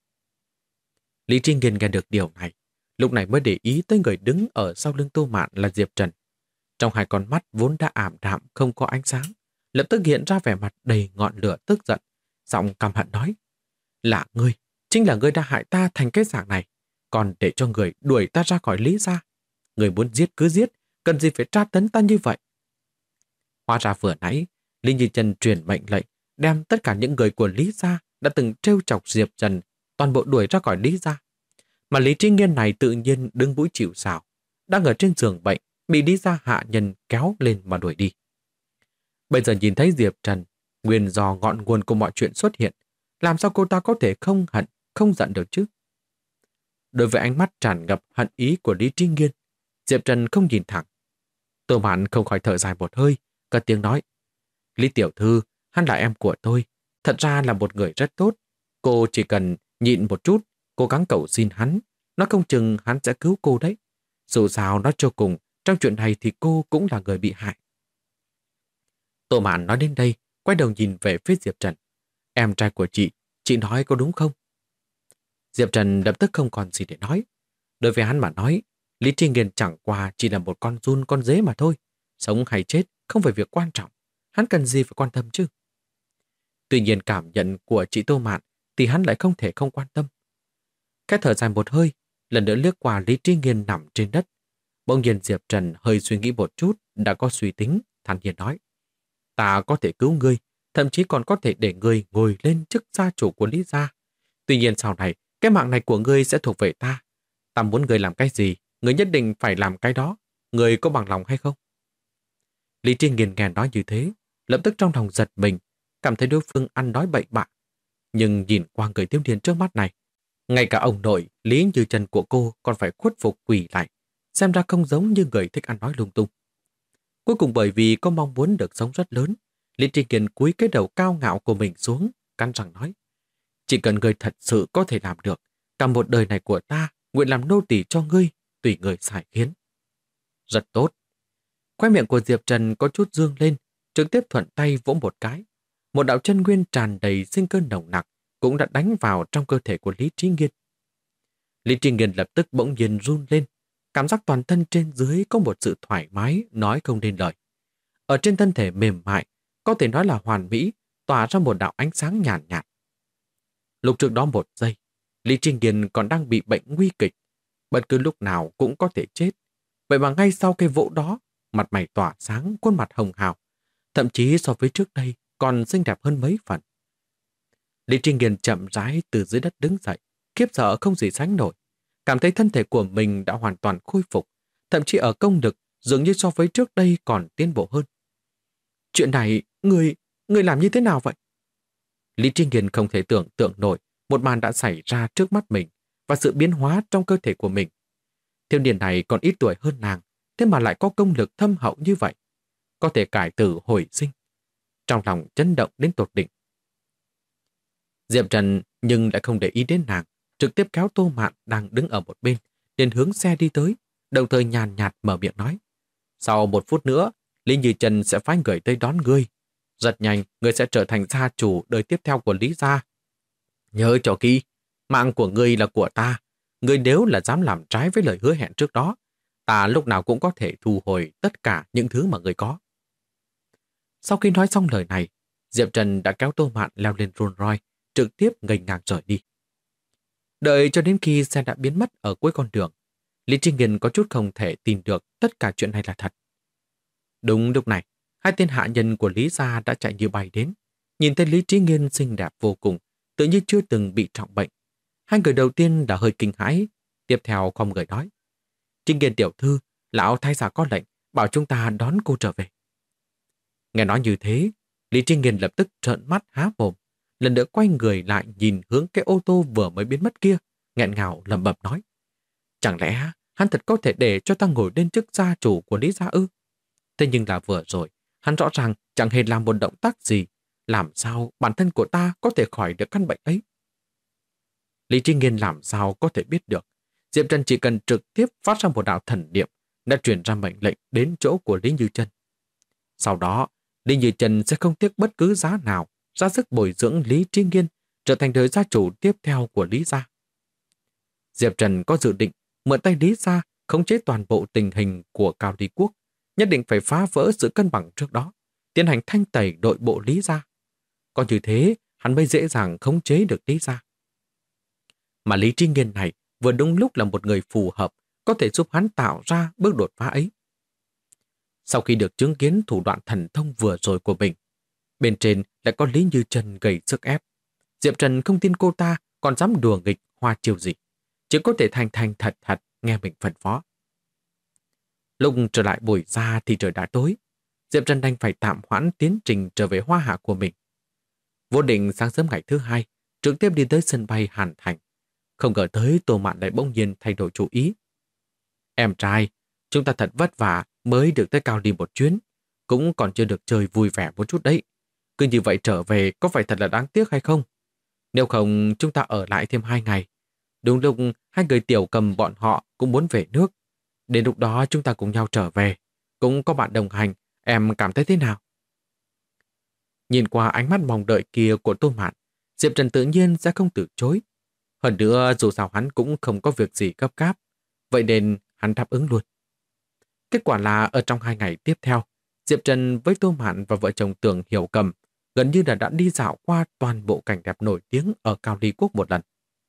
Lý Trinh Nghiên nghe được điều này, lúc này mới để ý tới người đứng ở sau lưng Tô Mạn là Diệp Trần. Trong hai con mắt vốn đã ảm đạm không có ánh sáng, lập tức hiện ra vẻ mặt đầy ngọn lửa tức giận, giọng căm hận nói. Là ngươi, chính là ngươi đã hại ta thành cái dạng này, còn để cho người đuổi ta ra khỏi Lý gia. Người muốn giết cứ giết, cần gì phải tra tấn ta như vậy? Hóa ra vừa nãy, Lý Như Trần truyền mệnh lệnh, đem tất cả những người của Lý gia đã từng trêu chọc Diệp Trần, toàn bộ đuổi ra khỏi Lý gia. Mà Lý Trinh Nghiên này tự nhiên đứng mũi chịu sào, đang ở trên giường bệnh, bị Lý gia hạ nhân kéo lên mà đuổi đi. Bây giờ nhìn thấy Diệp Trần, nguyên do ngọn nguồn của mọi chuyện xuất hiện, làm sao cô ta có thể không hận, không giận được chứ? Đối với ánh mắt tràn ngập hận ý của Lý Trinh Nghiên, Diệp Trần không nhìn thẳng. Tô Mạn không khỏi thở dài một hơi, cất tiếng nói. Lý tiểu thư, hắn là em của tôi, thật ra là một người rất tốt. Cô chỉ cần nhịn một chút, cố gắng cầu xin hắn, nó không chừng hắn sẽ cứu cô đấy. Dù sao nói cho cùng, trong chuyện này thì cô cũng là người bị hại. Tô Mạn nói đến đây, quay đầu nhìn về phía Diệp Trần. Em trai của chị nói có đúng không? Diệp Trần lập tức không còn gì để nói. Đối với hắn mà nói, Lý Trinh Nghiên chẳng qua chỉ là một con giun con dế mà thôi. Sống hay chết không phải việc quan trọng. Hắn cần gì phải quan tâm chứ? Tuy nhiên cảm nhận của chị Tô Mạn thì hắn lại không thể không quan tâm. Cái thở dài một hơi, lần nữa liếc qua Lý Trinh Nghiên nằm trên đất. Bỗng nhiên Diệp Trần hơi suy nghĩ một chút, đã có suy tính, thản nhiên nói. Ta có thể cứu ngươi, thậm chí còn có thể để ngươi ngồi lên chức gia chủ của Lý gia. Tuy nhiên sau này, cái mạng này của ngươi sẽ thuộc về ta. Ta muốn ngươi làm cái gì, ngươi nhất định phải làm cái đó. Ngươi có bằng lòng hay không? Lý Trinh Nghiên nghe nói như thế, lập tức trong lòng giật mình, cảm thấy đối phương ăn nói bậy bạ. Nhưng nhìn qua người thiếu niên trước mắt này, ngay cả ông nội Lý Như Trần của cô còn phải khuất phục quỳ lại, xem ra không giống như người thích ăn nói lung tung. Cuối cùng bởi vì có mong muốn được sống rất lớn, Lý Trinh Nghiên cúi cái đầu cao ngạo của mình xuống, cắn răng nói. Chỉ cần ngươi thật sự có thể làm được, cả một đời này của ta nguyện làm nô tỳ cho ngươi, tùy người xài khiến. Rất tốt. Khóe miệng của Diệp Trần có chút dương lên, trực tiếp thuận tay vỗ một cái. Một đạo chân nguyên tràn đầy sinh cơ nồng nặc cũng đã đánh vào trong cơ thể của Lý Trí Nghiên. Lý Trí Nghiên lập tức bỗng nhiên run lên, cảm giác toàn thân trên dưới có một sự thoải mái nói không nên lời. Ở trên thân thể mềm mại, có thể nói là hoàn mỹ, tỏa ra một đạo ánh sáng nhàn nhạt. Lúc trước đó một giây, Lý Trinh Nghiên còn đang bị bệnh nguy kịch, bất cứ lúc nào cũng có thể chết. Vậy mà ngay sau cái vỗ đó, mặt mày tỏa sáng, khuôn mặt hồng hào, thậm chí so với trước đây còn xinh đẹp hơn mấy phần. Lý Trinh Nghiên chậm rãi từ dưới đất đứng dậy, khiếp sợ không gì sánh nổi, cảm thấy thân thể của mình đã hoàn toàn khôi phục, thậm chí ở công lực dường như so với trước đây còn tiến bộ hơn. Chuyện này, người làm như thế nào vậy? Lý Trinh Nghiên không thể tưởng tượng nổi một màn đã xảy ra trước mắt mình và sự biến hóa trong cơ thể của mình. Thiếu niên này còn ít tuổi hơn nàng, thế mà lại có công lực thâm hậu như vậy, có thể cải tử hồi sinh. Trong lòng chấn động đến tột đỉnh. Diệp Trần nhưng lại không để ý đến nàng, trực tiếp kéo Tô Mạn đang đứng ở một bên, liền hướng xe đi tới, đồng thời nhàn nhạt mở miệng nói. Sau 1 phút nữa, Lý Như Trần sẽ phái người tới đón ngươi. Rất nhanh, ngươi sẽ trở thành gia chủ đời tiếp theo của Lý gia. Nhớ cho kỹ, mạng của ngươi là của ta. Ngươi nếu là dám làm trái với lời hứa hẹn trước đó, ta lúc nào cũng có thể thu hồi tất cả những thứ mà ngươi có. Sau khi nói xong lời này, Diệp Trần đã kéo Tô Mạn leo lên Rolls Royce, trực tiếp nghênh ngang rời đi. Đợi cho đến khi xe đã biến mất ở cuối con đường, Lý Trí Nghiên có chút không thể tin được tất cả chuyện này là thật. Đúng lúc này, 2 tên hạ nhân của Lý gia đã chạy như bay đến. Nhìn thấy Lý Trí Nghiên xinh đẹp vô cùng, tự như chưa từng bị trọng bệnh. 2 người đầu tiên đã hơi kinh hãi, tiếp theo không người nói. Trí Nghiên tiểu thư, lão thái gia có lệnh, bảo chúng ta đón cô trở về. Nghe nói như thế, Lý Trí Nghiên lập tức trợn mắt há mồm, lần nữa quay người lại nhìn hướng cái ô tô vừa mới biến mất kia, nghẹn ngào lẩm bẩm nói. Chẳng lẽ hắn thật có thể để cho ta ngồi lên chức gia chủ của Lý gia ư? Thế nhưng là vừa rồi, hắn rõ ràng chẳng hề làm một động tác gì, làm sao bản thân của ta có thể khỏi được căn bệnh ấy? Lý Trí Nghiên làm sao có thể biết được? Diệp Trần chỉ cần trực tiếp phát ra một đạo thần niệm đã truyền ra mệnh lệnh đến chỗ của Lý Như Chân. Sau đó, Lý Như Chân sẽ không tiếc bất cứ giá nào ra sức bồi dưỡng Lý Trí Nghiên trở thành đời gia chủ tiếp theo của Lý gia. Diệp Trần có dự định mượn tay Lý gia khống chế toàn bộ tình hình của Cao Ly Quốc, nhất định phải phá vỡ sự cân bằng trước đó, tiến hành thanh tẩy nội bộ Lý gia. Có như thế, hắn mới dễ dàng khống chế được Lý gia. Mà Lý Trí Nghiên này vừa đúng lúc là một người phù hợp, có thể giúp hắn tạo ra bước đột phá ấy. Sau khi được chứng kiến thủ đoạn thần thông vừa rồi của mình, bên trên lại có Lý Như Chân gây sức ép. Diệp Trần không tin cô ta còn dám đùa nghịch hoa chiêu gì, chỉ có thể thành thành thật thật nghe mình phân phó. Lúc trở lại buổi ra thì trời đã tối, Diệp Trần đành phải tạm hoãn tiến trình trở về Hoa Hạ của mình. Vô định sáng sớm ngày thứ 2, trực tiếp đi tới sân bay Hàn Thành. Không ngờ tới Tô Mạn lại bỗng nhiên thay đổi chủ ý. Em trai, chúng ta thật vất vả mới được tới Cao Ly một chuyến, cũng còn chưa được chơi vui vẻ một chút đấy. Cứ như vậy trở về có phải thật là đáng tiếc hay không? Nếu không chúng ta ở lại thêm 2 ngày. Đúng lúc 2 người tiểu cầm bọn họ cũng muốn về nước. Đến lúc đó chúng ta cùng nhau trở về. Cũng có bạn đồng hành, em cảm thấy thế nào? Nhìn qua ánh mắt mong đợi kia của Tô Mạn, Diệp Trần tự nhiên sẽ không từ chối. Hơn nữa dù sao hắn cũng không có việc gì gấp gáp, vậy nên hắn đáp ứng luôn. Kết quả là ở trong 2 ngày tiếp theo, Diệp Trần với Tô Mạn và vợ chồng Tưởng Hiểu Cầm gần như là đã đi dạo qua toàn bộ cảnh đẹp nổi tiếng ở Cao Ly Quốc một lần.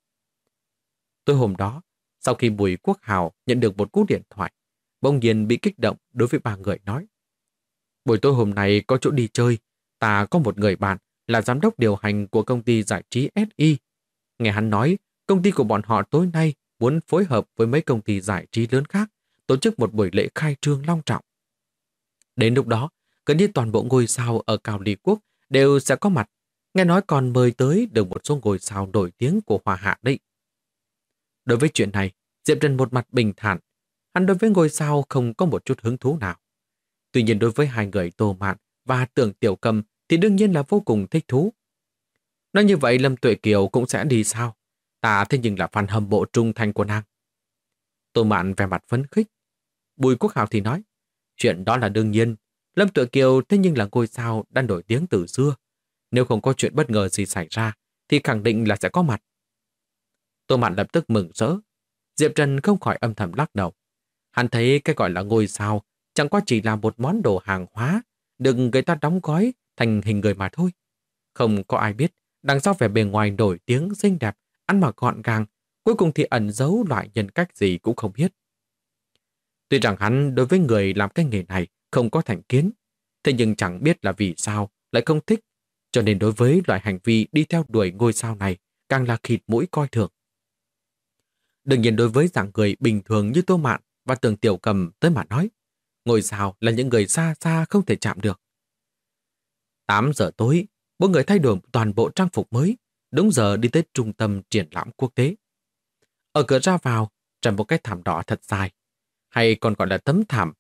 Tối hôm đó, sau khi Bùi Quốc Hào nhận được một cú điện thoại, bỗng nhiên bị kích động đối với 3 người nói. Buổi tối hôm nay có chỗ đi chơi, ta có một người bạn là giám đốc điều hành của công ty giải trí SI. Nghe hắn nói, công ty của bọn họ tối nay muốn phối hợp với mấy công ty giải trí lớn khác, tổ chức một buổi lễ khai trương long trọng. Đến lúc đó, gần như toàn bộ ngôi sao ở Cao Ly Quốc đều sẽ có mặt. Nghe nói còn mời tới được một số ngôi sao nổi tiếng của Hoa Hạ đấy. Đối với chuyện này, Diệp Trần một mặt bình thản. Hắn đối với ngôi sao không có một chút hứng thú nào. Tuy nhiên đối với 2 người Tô Mạn và Tưởng Tiểu Cầm thì đương nhiên là vô cùng thích thú. Nói như vậy Lâm Tuệ Kiều cũng sẽ đi sao? Ta thế nhưng là fan hâm mộ trung thành của nàng. Tô Mạn vẻ mặt phấn khích. Bùi Quốc Hào thì nói, chuyện đó là đương nhiên. Lâm Tuệ Kiều thế nhưng là ngôi sao đã nổi tiếng từ xưa. Nếu không có chuyện bất ngờ gì xảy ra thì khẳng định là sẽ có mặt. Tô Mạn lập tức mừng rỡ. Diệp Trần không khỏi âm thầm lắc đầu. Hắn thấy cái gọi là ngôi sao chẳng qua chỉ là một món đồ hàng hóa được người ta đóng gói thành hình người mà thôi. Không có ai biết đằng sau vẻ bề ngoài nổi tiếng xinh đẹp, ăn mặc gọn gàng, cuối cùng thì ẩn giấu loại nhân cách gì cũng không biết. Tuy rằng hắn đối với người làm cái nghề này không có thành kiến, thế nhưng chẳng biết là vì sao lại không thích, cho nên đối với loại hành vi đi theo đuổi ngôi sao này càng là khịt mũi coi thường. Đương nhiên đối với dạng người bình thường như Tô Mạn và Tưởng Tiểu Cầm tới mà nói, ngôi sao là những người xa xa không thể chạm được. 8 giờ tối, 4 người thay đổi toàn bộ trang phục mới, đúng giờ đi tới trung tâm triển lãm quốc tế. Ở cửa ra vào, trải một cái thảm đỏ thật dài, hay còn gọi là tấm thảm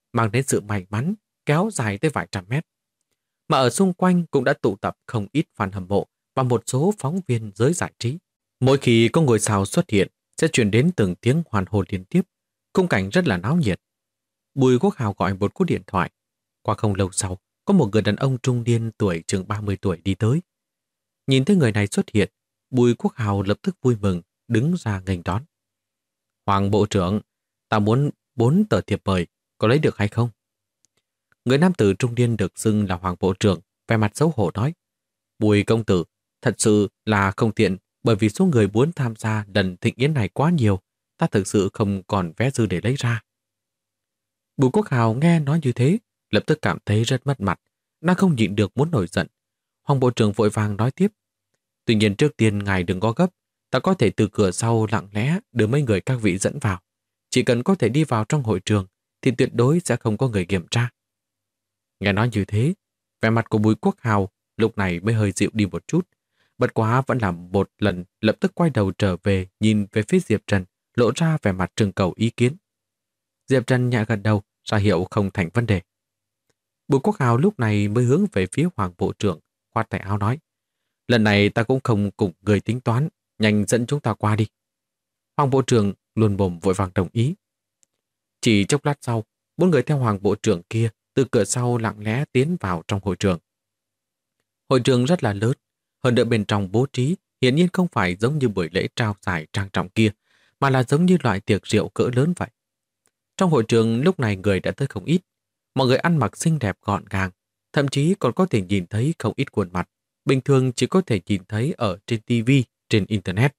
mang đến sự may mắn, kéo dài tới vài trăm mét. Mà ở xung quanh cũng đã tụ tập không ít fan hâm mộ và một số phóng viên giới giải trí. Mỗi khi có ngôi sao xuất hiện, sẽ truyền đến từng tiếng hoan hô liên tiếp, khung cảnh rất là náo nhiệt. Bùi Quốc Hào gọi một cú điện thoại. Qua không lâu sau, có một người đàn ông trung niên tuổi chừng 30 tuổi đi tới. Nhìn thấy người này xuất hiện, Bùi Quốc Hào lập tức vui mừng, đứng ra nghênh đón. Hoàng Bộ trưởng, ta muốn 4 tờ thiệp mời, có lấy được hay không? Người nam tử trung niên được xưng là Hoàng Bộ trưởng, vẻ mặt xấu hổ nói. Bùi công tử, thật sự là không tiện, bởi vì số người muốn tham gia lần thịnh yến này quá nhiều, ta thực sự không còn vé dư để lấy ra. Bùi Quốc Hào nghe nói như thế, lập tức cảm thấy rất mất mặt, đang không nhịn được muốn nổi giận. Hoàng Bộ trưởng vội vàng nói tiếp. Tuy nhiên trước tiên ngài đừng có gấp, ta có thể từ cửa sau lặng lẽ đưa mấy người các vị dẫn vào. Chỉ cần có thể đi vào trong hội trường, thì tuyệt đối sẽ không có người kiểm tra. Nghe nói như thế, vẻ mặt của Bùi Quốc Hào lúc này mới hơi dịu đi một chút. Bất quá vẫn là một lần lập tức quay đầu trở về nhìn về phía Diệp Trần, lộ ra vẻ mặt trưng cầu ý kiến. Diệp Trần nhẹ gật đầu, ra hiệu không thành vấn đề. Bùi Quốc Hào lúc này mới hướng về phía Hoàng Bộ trưởng, khoát tay áo nói. Lần này ta cũng không cùng người tính toán, nhanh dẫn chúng ta qua đi. Hoàng Bộ trưởng luôn mồm vội vàng đồng ý. Chỉ chốc lát sau, 4 người theo Hoàng Bộ trưởng kia từ cửa sau lặng lẽ tiến vào trong hội trường. Hội trường rất là lớn, hơn nữa bên trong bố trí hiển nhiên không phải giống như buổi lễ trao giải trang trọng kia, mà là giống như loại tiệc rượu cỡ lớn vậy. Trong hội trường lúc này người đã tới không ít, mọi người ăn mặc xinh đẹp gọn gàng, thậm chí còn có thể nhìn thấy không ít khuôn mặt, bình thường chỉ có thể nhìn thấy ở trên TV, trên Internet.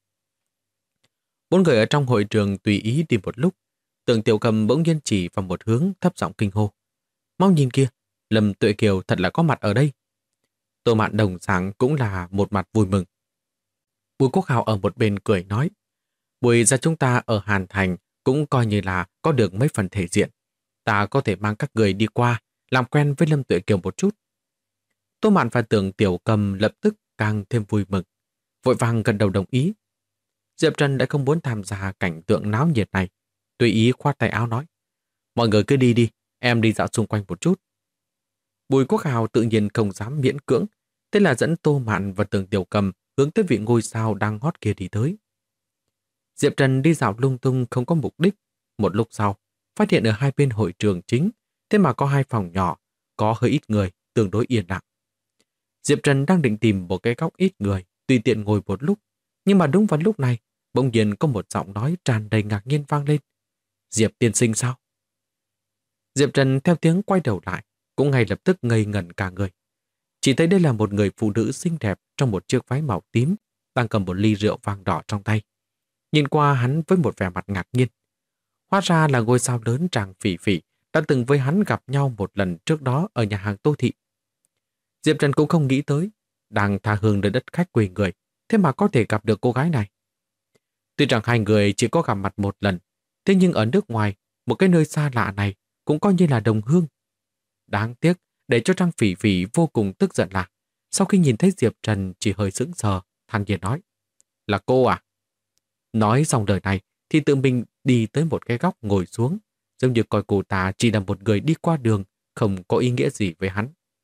4 người ở trong hội trường tùy ý đi một lúc, Tưởng Tiểu Cầm bỗng nhiên chỉ vào một hướng thấp giọng kinh hô. Mau nhìn kia, Lâm Tuệ Kiều thật là có mặt ở đây. Tô Mạn đồng sáng cũng là một mặt vui mừng. Bùi Quốc Hào ở một bên cười nói, Bùi ra chúng ta ở Hàn Thành cũng coi như là có được mấy phần thể diện. Ta có thể mang các người đi qua, làm quen với Lâm Tuệ Kiều một chút. Tô Mạn và Tưởng Tiểu Cầm lập tức càng thêm vui mừng, vội vàng gần đầu đồng ý. Diệp Trần đã không muốn tham gia cảnh tượng náo nhiệt này, tùy ý khoát tay áo nói, mọi người cứ đi đi, em đi dạo xung quanh một chút. Bùi Quốc Hào tự nhiên không dám miễn cưỡng, thế là dẫn Tô Mạn và Tưởng Tiểu Cầm hướng tới vị ngôi sao đang hot kia đi tới. Diệp Trần đi dạo lung tung không có mục đích. Một lúc sau, phát hiện ở hai bên hội trường chính, thế mà có 2 phòng nhỏ, có hơi ít người, tương đối yên lặng. Diệp Trần đang định tìm một cái góc ít người, tùy tiện ngồi một lúc, nhưng mà đúng vào lúc này, bỗng nhiên có một giọng nói tràn đầy ngạc nhiên vang lên. Diệp tiên sinh sao? Diệp Trần theo tiếng quay đầu lại, cũng ngay lập tức ngây ngẩn cả người. Chỉ thấy đây là một người phụ nữ xinh đẹp trong một chiếc váy màu tím, đang cầm một ly rượu vang đỏ trong tay. Nhìn qua hắn với một vẻ mặt ngạc nhiên. Hóa ra là ngôi sao lớn Tràng Phỉ Phỉ đã từng với hắn gặp nhau một lần trước đó ở nhà hàng Tô Thị. Diệp Trần cũng không nghĩ tới, đang tha hương đến đất khách quê người, thế mà có thể gặp được cô gái này. Tuy rằng hai người chỉ có gặp mặt một lần, thế nhưng ở nước ngoài, một cái nơi xa lạ này cũng coi như là đồng hương. Đáng tiếc, để cho Trang Phỉ Phỉ vô cùng tức giận là, sau khi nhìn thấy Diệp Trần chỉ hơi sững sờ, thản nhiên nói, là cô à? Nói xong lời này thì tự mình đi tới một cái góc ngồi xuống, giống như coi cô ta chỉ là một người đi qua đường, không có ý nghĩa gì với hắn.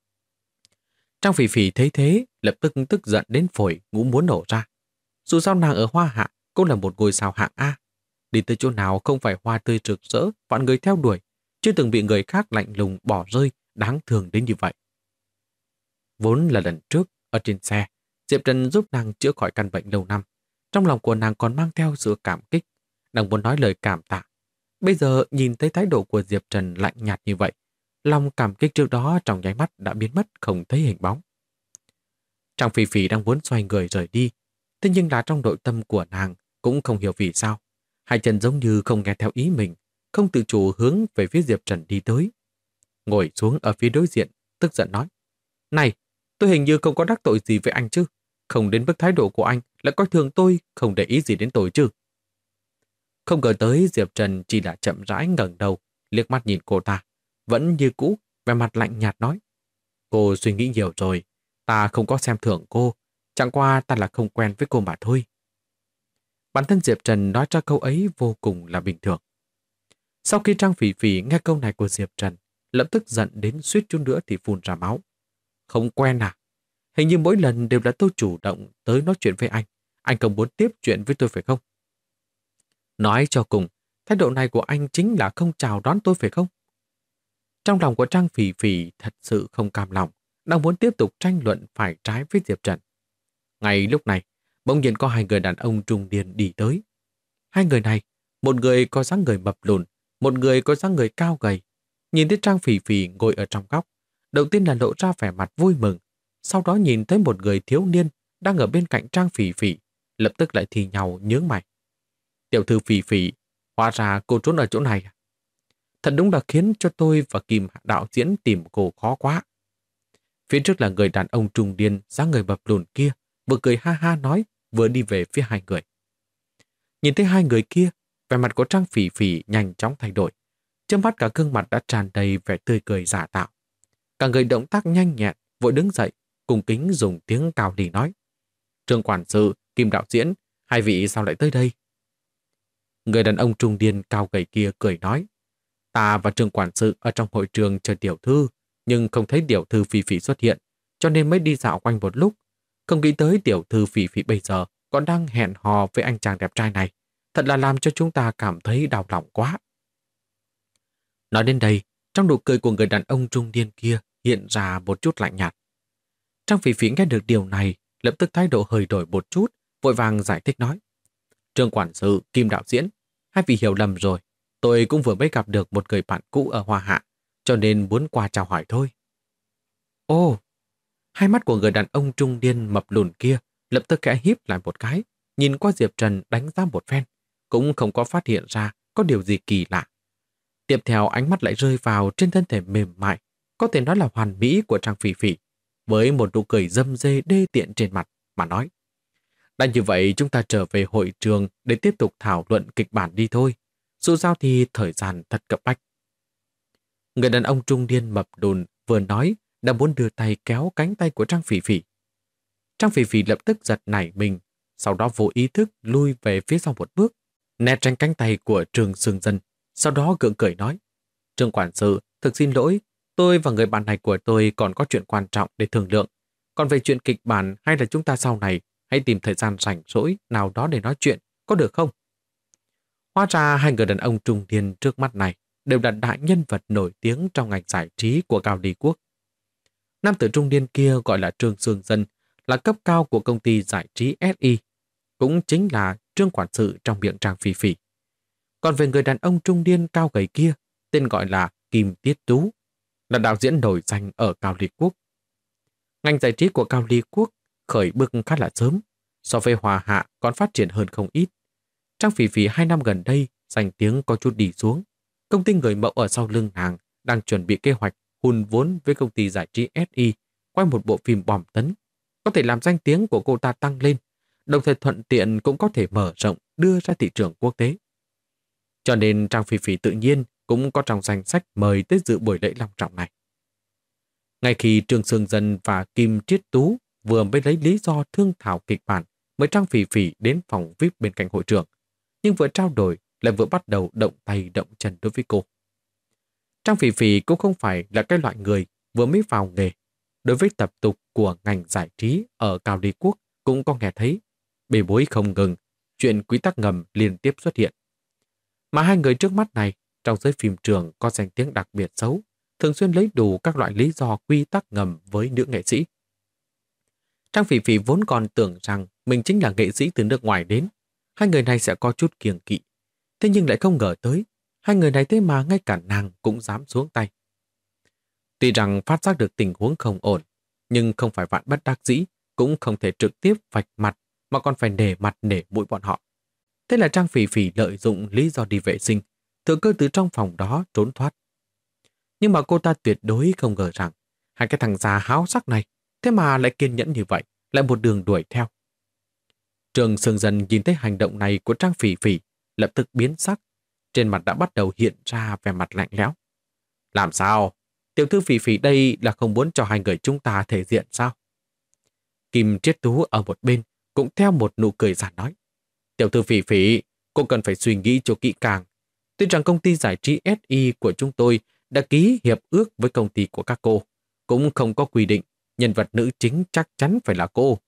Trang Phỉ Phỉ thấy thế, lập tức tức giận đến phổi ngũ muốn nổ ra. Dù sao nàng ở Hoa Hạ cũng là một ngôi sao hạng A. Đi tới chỗ nào không phải hoa tươi rực rỡ, vạn người theo đuổi, chưa từng bị người khác lạnh lùng bỏ rơi, đáng thương đến như vậy. Vốn là lần trước, ở trên xe, Diệp Trần giúp nàng chữa khỏi căn bệnh lâu năm. Trong lòng của nàng còn mang theo sự cảm kích, nàng muốn nói lời cảm tạ. Bây giờ nhìn thấy thái độ của Diệp Trần lạnh nhạt như vậy, lòng cảm kích trước đó trong nháy mắt đã biến mất không thấy hình bóng. Trang Phỉ Phỉ đang muốn xoay người rời đi, thế nhưng là trong nội tâm của nàng cũng không hiểu vì sao. Hai chân giống như không nghe theo ý mình, không tự chủ hướng về phía Diệp Trần đi tới. Ngồi xuống ở phía đối diện, tức giận nói, này, tôi hình như không có đắc tội gì với anh chứ, không đến mức thái độ của anh lại coi thường tôi, không để ý gì đến tôi chứ. Không ngờ tới Diệp Trần chỉ là chậm rãi ngẩng đầu, liếc mắt nhìn cô ta, vẫn như cũ, vẻ mặt lạnh nhạt nói, cô suy nghĩ nhiều rồi, ta không có xem thường cô, chẳng qua ta là không quen với cô mà thôi. Bản thân Diệp Trần nói ra câu ấy vô cùng là bình thường. Sau khi Trang Phỉ Phỉ nghe câu này của Diệp Trần, lập tức giận đến suýt chút nữa thì phun ra máu. Không quen à? Hình như mỗi lần đều là tôi chủ động tới nói chuyện với anh. Anh không muốn tiếp chuyện với tôi phải không? Nói cho cùng, thái độ này của anh chính là không chào đón tôi phải không? Trong lòng của Trang Phỉ Phỉ thật sự không cam lòng, đang muốn tiếp tục tranh luận phải trái với Diệp Trần. Ngay lúc này, bỗng nhiên có hai người đàn ông trung niên đi tới. Hai người này, một người có dáng người mập lùn, một người có dáng người cao gầy. Nhìn thấy Trang Phỉ Phỉ ngồi ở trong góc, đầu tiên là lộ ra vẻ mặt vui mừng, sau đó nhìn thấy một người thiếu niên đang ở bên cạnh Trang Phỉ Phỉ, lập tức lại thì nhau nhướng mày. Tiểu thư Phỉ Phỉ, hóa ra cô trốn ở chỗ này à? Thật đúng là khiến cho tôi và Kim đạo diễn tìm cô khó quá. Phía trước là người đàn ông trung niên dáng người mập lùn kia, vừa cười ha ha nói, vừa đi về phía hai người. Nhìn thấy hai người kia, vẻ mặt của Trang Phỉ Phỉ nhanh chóng thay đổi. Trước mắt cả gương mặt đã tràn đầy vẻ tươi cười giả tạo. Cả người động tác nhanh nhẹn, vội đứng dậy, cung kính dùng tiếng cao lì nói. Trương quản sự, Kim đạo diễn, hai vị sao lại tới đây? Người đàn ông trung niên cao gầy kia cười nói. Ta và Trương quản sự ở trong hội trường chờ tiểu thư, nhưng không thấy tiểu thư Phỉ Phỉ xuất hiện, cho nên mới đi dạo quanh một lúc. Không nghĩ tới tiểu thư Phỉ Phỉ bây giờ còn đang hẹn hò với anh chàng đẹp trai này. Thật là làm cho chúng ta cảm thấy đau lòng quá. Nói đến đây, trong nụ cười của người đàn ông trung niên kia hiện ra một chút lạnh nhạt. Trang Phỉ Phỉ nghe được điều này, lập tức thái độ hơi đổi một chút, vội vàng giải thích nói. Trương quản sự, Kim đạo diễn, hai vị hiểu lầm rồi. Tôi cũng vừa mới gặp được một người bạn cũ ở Hoa Hạ, cho nên muốn qua chào hỏi thôi. Ồ, hai mắt của người đàn ông trung niên mập lùn kia lập tức khẽ híp lại một cái, nhìn qua Diệp Trần đánh giá một phen, cũng không có phát hiện ra có điều gì kỳ lạ. Tiếp theo ánh mắt lại rơi vào trên thân thể mềm mại, có thể nói là hoàn mỹ của Trang Phỉ Phỉ, với một nụ cười dâm dê đê tiện trên mặt, mà nói. Đã như vậy chúng ta trở về hội trường để tiếp tục thảo luận kịch bản đi thôi. Dù sao thì thời gian thật cấp bách. Người đàn ông trung niên mập đùn vừa nói đã muốn đưa tay kéo cánh tay của Trang Phỉ Phỉ. Trang Phỉ Phỉ lập tức giật nảy mình, sau đó vô ý thức lui về phía sau một bước, né tránh cánh tay của Trương Sương Dân, sau đó gượng cười nói. Trương quản sự, thực xin lỗi, tôi và người bạn này của tôi còn có chuyện quan trọng để thương lượng. Còn về chuyện kịch bản hay là chúng ta sau này hãy tìm thời gian rảnh rỗi nào đó để nói chuyện, có được không? Hóa ra hai người đàn ông trung niên trước mắt này đều là đại nhân vật nổi tiếng trong ngành giải trí của Cao Ly Quốc. Nam tử trung niên kia gọi là Trương Sương Dân, là cấp cao của công ty giải trí SI, cũng chính là Trương quản sự trong miệng Trang Phỉ Phỉ. Còn về người đàn ông trung niên cao gầy kia, tên gọi là Kim Tiết Tú, là đạo diễn nổi danh ở Cao Ly Quốc. Ngành giải trí của Cao Ly Quốc khởi bước khá là sớm, so với Hòa Hạ còn phát triển hơn không ít. Trang Phỉ Phỉ 2 năm gần đây danh tiếng có chút đi xuống. Công ty người mẫu ở sau lưng nàng đang chuẩn bị kế hoạch hùn vốn với công ty giải trí SI quay một bộ phim bom tấn, có thể làm danh tiếng của cô ta tăng lên, đồng thời thuận tiện cũng có thể mở rộng đưa ra thị trường quốc tế. Cho nên Trang Phỉ Phỉ tự nhiên cũng có trong danh sách mời tới dự buổi lễ long trọng này. Ngay khi Trương Sương Dân và Kim Triết Tú vừa mới lấy lý do thương thảo kịch bản mời Trang Phỉ Phỉ đến phòng VIP bên cạnh hội trường, nhưng vừa trao đổi lại vừa bắt đầu động tay động chân đối với cô. Trang Phỉ Phỉ cũng không phải là cái loại người vừa mới vào nghề. Đối với tập tục của ngành giải trí ở Cao Ly Quốc cũng có nghe thấy, bê bối không ngừng, chuyện quy tắc ngầm liên tiếp xuất hiện. Mà hai người trước mắt này trong giới phim trường có danh tiếng đặc biệt xấu, thường xuyên lấy đủ các loại lý do quy tắc ngầm với nữ nghệ sĩ. Trang Phỉ Phỉ vốn còn tưởng rằng mình chính là nghệ sĩ từ nước ngoài đến, hai người này sẽ có chút kiêng kỵ. Thế nhưng lại không ngờ tới, hai người này thế mà ngay cả nàng cũng dám xuống tay. Tuy rằng phát giác được tình huống không ổn, nhưng không phải vạn bất đắc dĩ, cũng không thể trực tiếp vạch mặt mà còn phải nể mặt nể mũi bọn họ. Thế là Trang Phỉ Phỉ lợi dụng lý do đi vệ sinh, thừa cơ từ trong phòng đó trốn thoát. Nhưng mà cô ta tuyệt đối không ngờ rằng hai cái thằng già háo sắc này thế mà lại kiên nhẫn như vậy, lại một đường đuổi theo. Trương Sương Dân nhìn thấy hành động này của Trang Phỉ Phỉ, lập tức biến sắc, trên mặt đã bắt đầu hiện ra vẻ mặt lạnh lẽo. Làm sao? Tiểu thư Phỉ Phỉ đây là không muốn cho hai người chúng ta thể diện sao? Kim Triết Tú ở một bên cũng theo một nụ cười giản nói. Tiểu thư Phỉ Phỉ, cô cần phải suy nghĩ cho kỹ càng. Tuy rằng công ty giải trí SI của chúng tôi đã ký hiệp ước với công ty của các cô, cũng không có quy định nhân vật nữ chính chắc chắn phải là cô.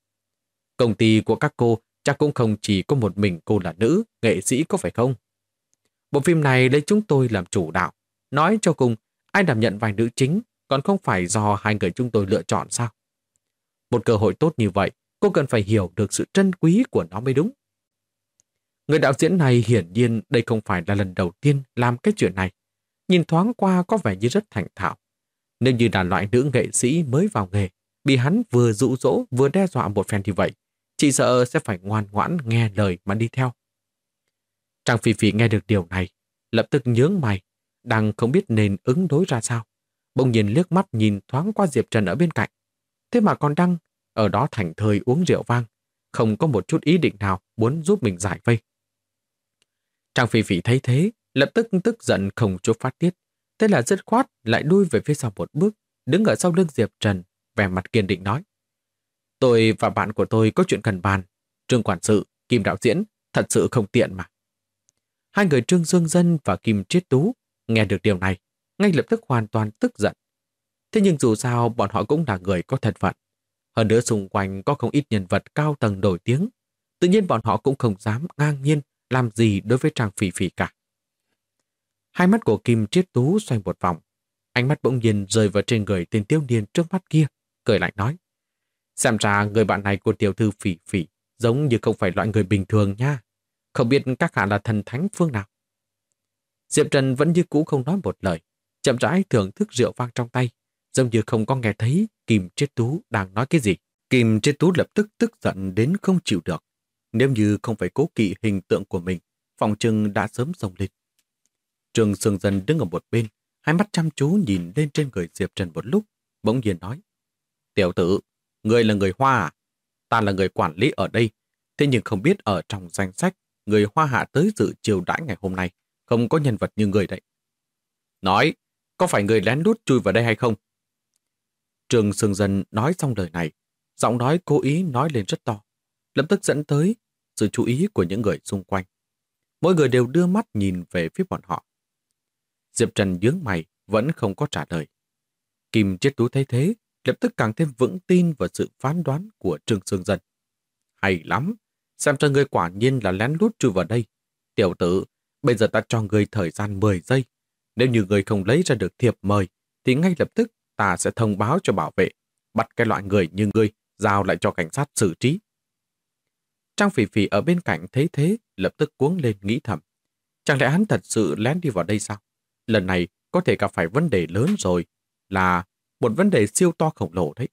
Công ty của các cô chắc cũng không chỉ có một mình cô là nữ, nghệ sĩ có phải không? Bộ phim này lấy chúng tôi làm chủ đạo. Nói cho cùng, ai đảm nhận vai nữ chính còn không phải do hai người chúng tôi lựa chọn sao? Một cơ hội tốt như vậy, cô cần phải hiểu được sự trân quý của nó mới đúng. Người đạo diễn này hiển nhiên đây không phải là lần đầu tiên làm cái chuyện này. Nhìn thoáng qua có vẻ như rất thành thạo. Nếu như là loại nữ nghệ sĩ mới vào nghề, bị hắn vừa dụ dỗ vừa đe dọa một phen như vậy, chị sợ sẽ phải ngoan ngoãn nghe lời mà đi theo. Trang Phi Phi nghe được điều này, lập tức nhướng mày, đang không biết nên ứng đối ra sao. Bỗng nhiên liếc mắt nhìn thoáng qua Diệp Trần ở bên cạnh. Thế mà còn đang ở đó thảnh thơi uống rượu vang, không có một chút ý định nào muốn giúp mình giải vây. Trang Phi Phi thấy thế, lập tức tức giận không chút phát tiết. Thế là dứt khoát lại lui về phía sau một bước, đứng ở sau lưng Diệp Trần, vẻ mặt kiên định nói. Tôi và bạn của tôi có chuyện cần bàn. Trương quản sự, Kim đạo diễn, thật sự không tiện mà. Hai người Trương Dương Dân và Kim Triết Tú nghe được điều này, ngay lập tức hoàn toàn tức giận. Thế nhưng dù sao bọn họ cũng là người có thân phận. Hơn nữa xung quanh có không ít nhân vật cao tầng nổi tiếng. Tự nhiên bọn họ cũng không dám ngang nhiên làm gì đối với Trang Phi Phi cả. Hai mắt của Kim Triết Tú xoay một vòng. Ánh mắt bỗng nhiên rơi vào trên người tên thiếu niên trước mắt kia, cười lạnh nói. Xem ra người bạn này của tiểu thư Phỉ Phỉ giống như không phải loại người bình thường nha. Không biết các hạ là thần thánh phương nào. Diệp Trần vẫn như cũ không nói một lời, chậm rãi thưởng thức rượu vang trong tay, giống như không có nghe thấy Kim Triết Tú đang nói cái gì. Kim Triết Tú lập tức tức giận đến không chịu được. Nếu như không phải cố kỵ hình tượng của mình, phòng trừng đã sớm xông lên. Trương Sương Dân đứng ở một bên, hai mắt chăm chú nhìn lên trên người Diệp Trần một lúc, bỗng nhiên nói. Tiểu tử, người là người Hoa à? Ta là người quản lý ở đây, thế nhưng không biết ở trong danh sách người Hoa hạ tới dự chiêu đãi ngày hôm nay, không có nhân vật như người đấy. Nói, có phải người lén lút chui vào đây hay không? Trương Sương Dân nói xong lời này, giọng nói cố ý nói lên rất to, lập tức dẫn tới sự chú ý của những người xung quanh. Mỗi người đều đưa mắt nhìn về phía bọn họ. Diệp Trần nhướng mày, vẫn không có trả lời. Kim Triết Tú thấy thế, lập tức càng thêm vững tin vào sự phán đoán của Trương Sương Dân. Hay lắm, xem ra người quả nhiên là lén lút chui vào đây. Tiểu tử, bây giờ ta cho người thời gian 10 giây. Nếu như người không lấy ra được thiệp mời, thì ngay lập tức ta sẽ thông báo cho bảo vệ, bắt cái loại người như ngươi, giao lại cho cảnh sát xử trí. Trang Phỉ Phỉ ở bên cạnh thấy thế, lập tức cuống lên nghĩ thầm. Chẳng lẽ hắn thật sự lén đi vào đây sao? Lần này có thể gặp phải vấn đề lớn rồi, là một vấn đề siêu to khổng lồ đấy.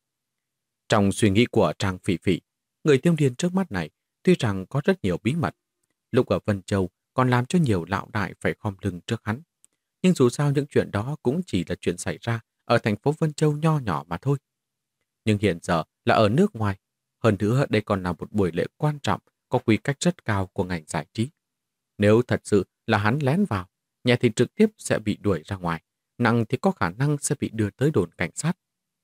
Trong suy nghĩ của Trang Phỉ Phỉ, người thiếu niên trước mắt này tuy rằng có rất nhiều bí mật. Lúc ở Vân Châu còn làm cho nhiều lão đại phải khom lưng trước hắn. Nhưng dù sao những chuyện đó cũng chỉ là chuyện xảy ra ở thành phố Vân Châu nho nhỏ mà thôi. Nhưng hiện giờ là ở nước ngoài. Hơn nữa đây còn là một buổi lễ quan trọng có quy cách rất cao của ngành giải trí. Nếu thật sự là hắn lén vào, nhẹ thì trực tiếp sẽ bị đuổi ra ngoài, nặng thì có khả năng sẽ bị đưa tới đồn cảnh sát.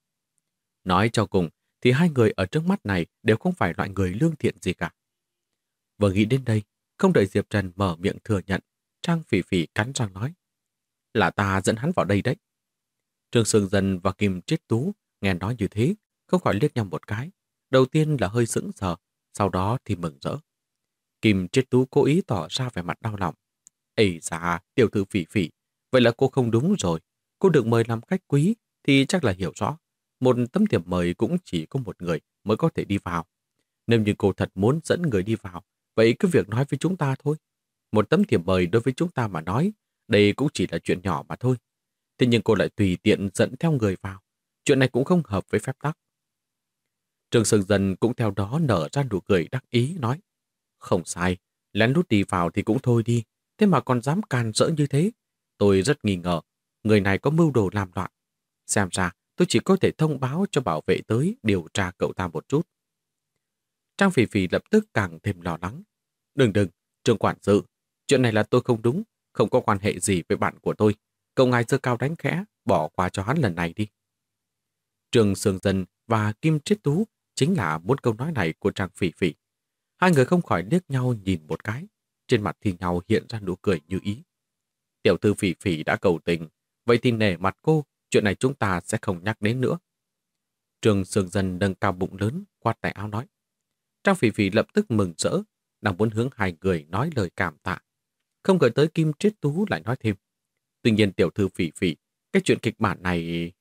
Nói cho cùng thì hai người ở trước mắt này đều không phải loại người lương thiện gì cả. Vừa nghĩ đến đây, không đợi Diệp Trần mở miệng thừa nhận, Trang Phỉ Phỉ cắn răng nói. Là ta dẫn hắn vào đây đấy. Trương Sương Dân và Kim Triết Tú nghe nói như thế, không khỏi liếc nhau một cái. Đầu tiên là hơi sững sờ, sau đó thì mừng rỡ. Kim Triết Tú cố ý tỏ ra vẻ mặt đau lòng. Ây da, tiểu thư Phỉ Phỉ, vậy là cô không đúng rồi. Cô được mời làm khách quý thì chắc là hiểu rõ. Một tấm thiệp mời cũng chỉ có một người mới có thể đi vào. Nếu như cô thật muốn dẫn người đi vào, vậy cứ việc nói với chúng ta thôi. Một tấm thiệp mời đối với chúng ta mà nói, đây cũng chỉ là chuyện nhỏ mà thôi. Thế nhưng cô lại tùy tiện dẫn theo người vào. Chuyện này cũng không hợp với phép tắc. Trương Sương Dân cũng theo đó nở ra nụ cười đắc ý nói. Không sai, lén lút đi vào thì cũng thôi đi. Thế mà còn dám can rỡ như thế. Tôi rất nghi ngờ, người này có mưu đồ làm loạn. Xem ra tôi chỉ có thể thông báo cho bảo vệ tới điều tra cậu ta một chút. Trang Phỉ Phỉ lập tức càng thêm lo lắng. Đừng, Trương quản sự, chuyện này là tôi không đúng, không có quan hệ gì với bạn của tôi. Cậu ngài giơ cao đánh khẽ, bỏ qua cho hắn lần này đi. Trương Sương Dân và Kim Triết Tú chính là muốn câu nói này của Trang Phỉ Phỉ. Hai người không khỏi liếc nhau nhìn một cái. trên mặt thì nhau hiện ra nụ cười như ý. Tiểu thư Phỉ Phỉ đã cầu tình, vậy thì nể mặt cô, chuyện này chúng ta sẽ không nhắc đến nữa. Trương Sương Dân nâng cao bụng lớn, quát tay áo nói. Trang Phỉ Phỉ lập tức mừng rỡ, đang muốn hướng hai người nói lời cảm tạ. Không ngờ tới Kim Triết Tú lại nói thêm. Tuy nhiên tiểu thư Phỉ Phỉ, cái chuyện kịch bản này...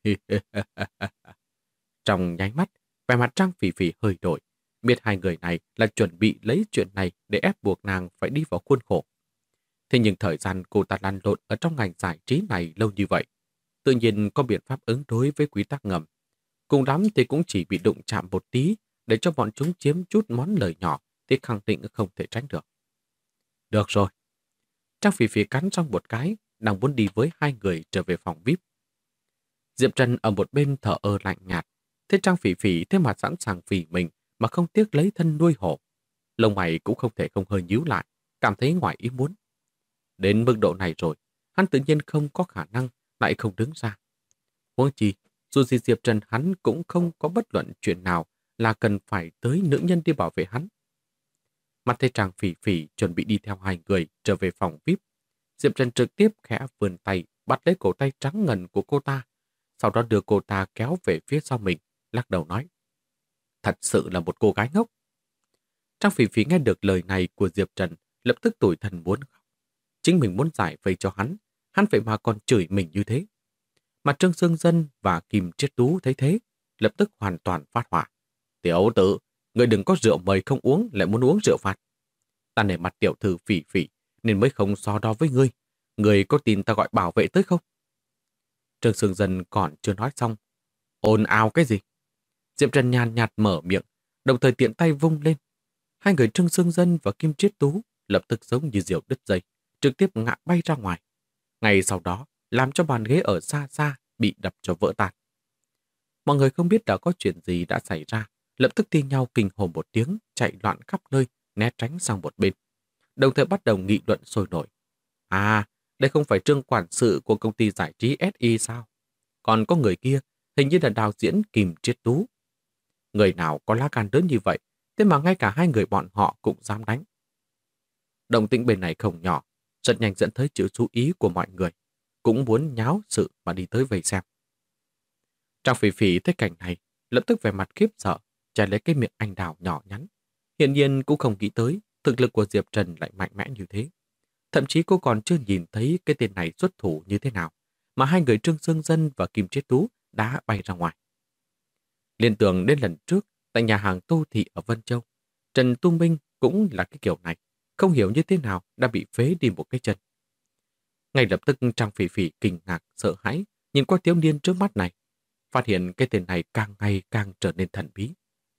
Trong nháy mắt, vẻ mặt Trang Phỉ Phỉ hơi đổi. Biết hai người này là chuẩn bị lấy chuyện này để ép buộc nàng phải đi vào khuôn khổ. Thế nhưng thời gian cô ta lăn lộn ở trong ngành giải trí này lâu như vậy, tự nhiên có biện pháp ứng đối với quy tắc ngầm. Cùng lắm thì cũng chỉ bị đụng chạm một tí để cho bọn chúng chiếm chút món lời nhỏ thì khẳng định không thể tránh được. Được rồi. Trang Phỉ Phỉ cắn trong một cái, đang muốn đi với hai người trở về phòng VIP. Diệp Trần ở một bên thở ơ lạnh nhạt. Thế Trang Phỉ Phỉ thế mà sẵn sàng vì mình mà không tiếc lấy thân nuôi hổ. Lông mày cũng không thể không hơi nhíu lại, cảm thấy ngoài ý muốn. Đến mức độ này rồi, hắn tự nhiên không có khả năng lại không đứng ra. Huống chi, dù gì Diệp Trần hắn cũng không có bất luận chuyện nào là cần phải tới nữ nhân đi bảo vệ hắn. Mặt thấy Trang Phỉ Phỉ chuẩn bị đi theo hai người trở về phòng VIP. Diệp Trần trực tiếp khẽ vươn tay bắt lấy cổ tay trắng ngần của cô ta, sau đó đưa cô ta kéo về phía sau mình, lắc đầu nói. Thật sự là một cô gái ngốc. Trang Phỉ Phỉ nghe được lời này của Diệp Trần, lập tức tủi thân muốn khóc. Chính mình muốn giải vây cho hắn vậy mà còn chửi mình như thế. Mà Trương Sương Dân và Kim Triết Tú thấy thế, lập tức hoàn toàn phát hỏa. Tiểu tử, người đừng có rượu mời không uống lại muốn uống rượu phạt. Ta nể mặt tiểu thư Phỉ Phỉ nên mới không so đo với ngươi. Ngươi có tin ta gọi bảo vệ tới không? Trương Sương Dân còn chưa nói xong. Ồn ào cái gì? Diệp Trần nhàn nhạt mở miệng, đồng thời tiện tay vung lên. Hai người Trương Sương Dân và Kim Triết Tú lập tức giống như diều đứt dây, trực tiếp ngã bay ra ngoài. Ngay sau đó, làm cho bàn ghế ở xa xa bị đập cho vỡ tan. Mọi người không biết đã có chuyện gì đã xảy ra, lập tức thi nhau kinh hồn một tiếng, chạy loạn khắp nơi, né tránh sang một bên. Đồng thời bắt đầu nghị luận sôi nổi. À, đây không phải Trương quản sự của công ty giải trí SI sao? Còn có người kia, hình như là đạo diễn Kim Triết Tú. Người nào có lá gan lớn như vậy, thế mà ngay cả hai người bọn họ cũng dám đánh. Động tĩnh bên này không nhỏ, rất nhanh dẫn tới sự chú ý của mọi người, cũng muốn nháo sự mà đi tới vây xem. Trang Phỉ Phỉ thấy cảnh này, lập tức vẻ mặt khiếp sợ, che lấy cái miệng anh đào nhỏ nhắn. Hiển nhiên cũng không nghĩ tới thực lực của Diệp Trần lại mạnh mẽ như thế. Thậm chí cô còn chưa nhìn thấy cái tên này xuất thủ như thế nào, mà hai người Trương Sương Dân và Kim Triết Tú đã bay ra ngoài. Liên tưởng đến lần trước, tại nhà hàng Tô Thị ở Vân Châu, Trần Tu Minh cũng là cái kiểu này, không hiểu như thế nào đã bị phế đi một cái chân. Ngay lập tức Trang Phỉ Phỉ kinh ngạc, sợ hãi, nhìn qua thiếu niên trước mắt này, phát hiện cái tên này càng ngày càng trở nên thần bí.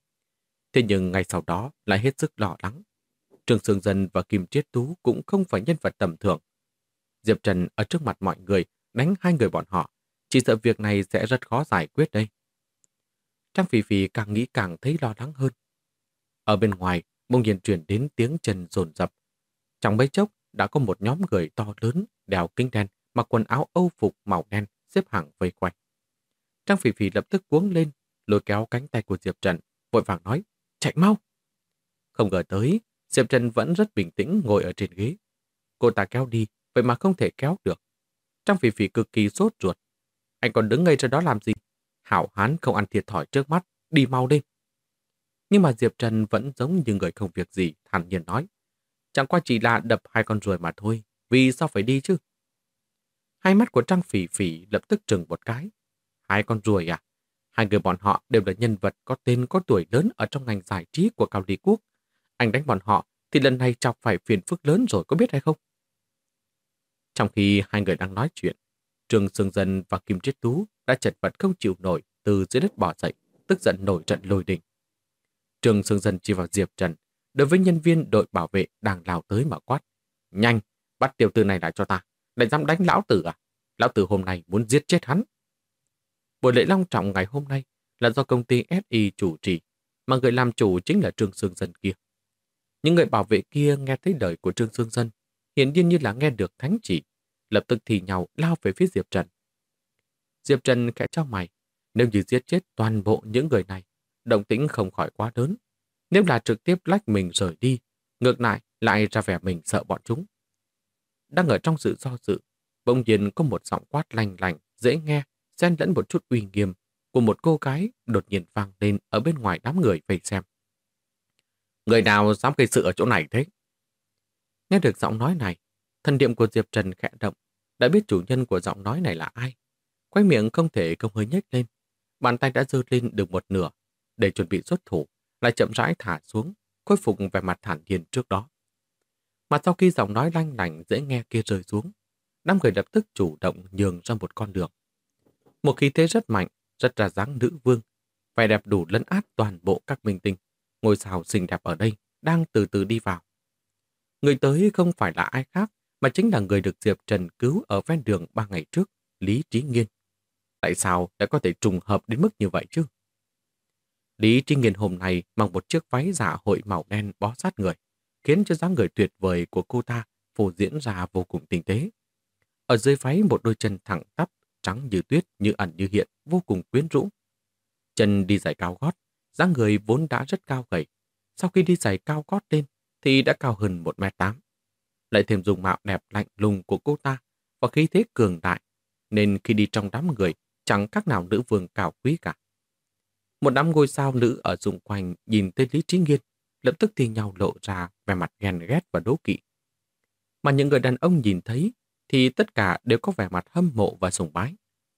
Thế nhưng ngay sau đó lại hết sức lo lắng. Trương Sương Dân và Kim Triết Tú cũng không phải nhân vật tầm thường. Diệp Trần ở trước mặt mọi người đánh hai người bọn họ, chỉ sợ việc này sẽ rất khó giải quyết đây. Trang Phỉ Phỉ càng nghĩ càng thấy lo lắng hơn. Ở bên ngoài, bỗng nhiên truyền đến tiếng chân dồn dập. Trong mấy chốc đã có một nhóm người to lớn, đeo kính đen, mặc quần áo Âu phục màu đen xếp hàng vây quanh. Trang Phỉ Phỉ lập tức cuống lên, lôi kéo cánh tay của Diệp Trần, vội vàng nói, chạy mau. Không ngờ tới, Diệp Trần vẫn rất bình tĩnh ngồi ở trên ghế. Cô ta kéo đi, vậy mà không thể kéo được. Trang Phỉ Phỉ cực kỳ sốt ruột. Anh còn đứng ngây ra đó làm gì? Hảo hán không ăn thiệt thòi trước mắt, đi mau lên. Nhưng mà Diệp Trần vẫn giống như người không việc gì, thản nhiên nói. Chẳng qua chỉ là đập hai con ruồi mà thôi, vì sao phải đi chứ? Hai mắt của Trang Phỉ Phỉ lập tức trừng một cái. Hai con ruồi à? Hai người bọn họ đều là nhân vật có tên có tuổi lớn ở trong ngành giải trí của Cao Lý Quốc. Anh đánh bọn họ thì lần này chọc phải phiền phức lớn rồi, có biết hay không? Trong khi hai người đang nói chuyện, Trương Sương Dân và Kim Triết Tú đã chật vật không chịu nổi từ dưới đất bò dậy, tức giận nổi trận lôi đình. Trương Sương Dân chỉ vào Diệp Trần, đối với nhân viên đội bảo vệ đang lao tới mà quát. Nhanh, bắt tiểu tử này lại cho ta, lại dám đánh lão tử à? Lão tử hôm nay muốn giết chết hắn. Buổi lễ long trọng ngày hôm nay là do công ty SI chủ trì, mà người làm chủ chính là Trương Sương Dân kia. Những người bảo vệ kia nghe thấy lời của Trương Sương Dân, hiển nhiên như là nghe được thánh chỉ, lập tức thì nhau lao về phía Diệp Trần. Diệp Trần khẽ chau mày, nếu như giết chết toàn bộ những người này, động tĩnh không khỏi quá lớn. Nếu là trực tiếp lách mình rời đi, ngược lại lại ra vẻ mình sợ bọn chúng. Đang ở trong sự do dự, bỗng nhiên có một giọng quát lanh lành, dễ nghe, xen lẫn một chút uy nghiêm của một cô gái đột nhiên vang lên ở bên ngoài đám người vây xem. Người nào dám gây sự ở chỗ này thế? Nghe được giọng nói này, thần niệm của Diệp Trần khẽ động, đã biết chủ nhân của giọng nói này là ai. Quay miệng không thể không hơi nhếch lên, bàn tay đã giơ lên được một nửa, để chuẩn bị xuất thủ, lại chậm rãi thả xuống, khôi phục vẻ mặt thản nhiên trước đó. Mà sau khi giọng nói lanh lành dễ nghe kia rơi xuống, đám người lập tức chủ động nhường ra một con đường. Một khí thế rất mạnh, rất ra dáng nữ vương, vẻ đẹp đủ lấn át toàn bộ các minh tinh, ngôi sao xinh đẹp ở đây đang từ từ đi vào. Người tới không phải là ai khác, mà chính là người được Diệp Trần cứu ở ven đường 3 ngày trước, Lý Trí Nghiên. Tại sao lại có thể trùng hợp đến mức như vậy chứ? Lý Trí Nghiên hôm nay mặc một chiếc váy dạ hội màu đen bó sát người, khiến cho dáng người tuyệt vời của cô ta phô diễn ra vô cùng tinh tế. Ở dưới váy một đôi chân thẳng tắp, trắng như tuyết, như ẩn như hiện, vô cùng quyến rũ. Chân đi giày cao gót, dáng người vốn đã rất cao gầy. Sau khi đi giày cao gót lên thì đã cao hơn 1m8. Lại thêm dung mạo đẹp lạnh lùng của cô ta và khí thế cường đại, nên khi đi trong đám người chẳng khác nào nữ vương cao quý cả. Một đám ngôi sao nữ ở xung quanh nhìn thấy Lý Trí Nghiên, lập tức thì nhau lộ ra vẻ mặt ghen ghét và đố kỵ. Mà những người đàn ông nhìn thấy thì tất cả đều có vẻ mặt hâm mộ và sùng bái.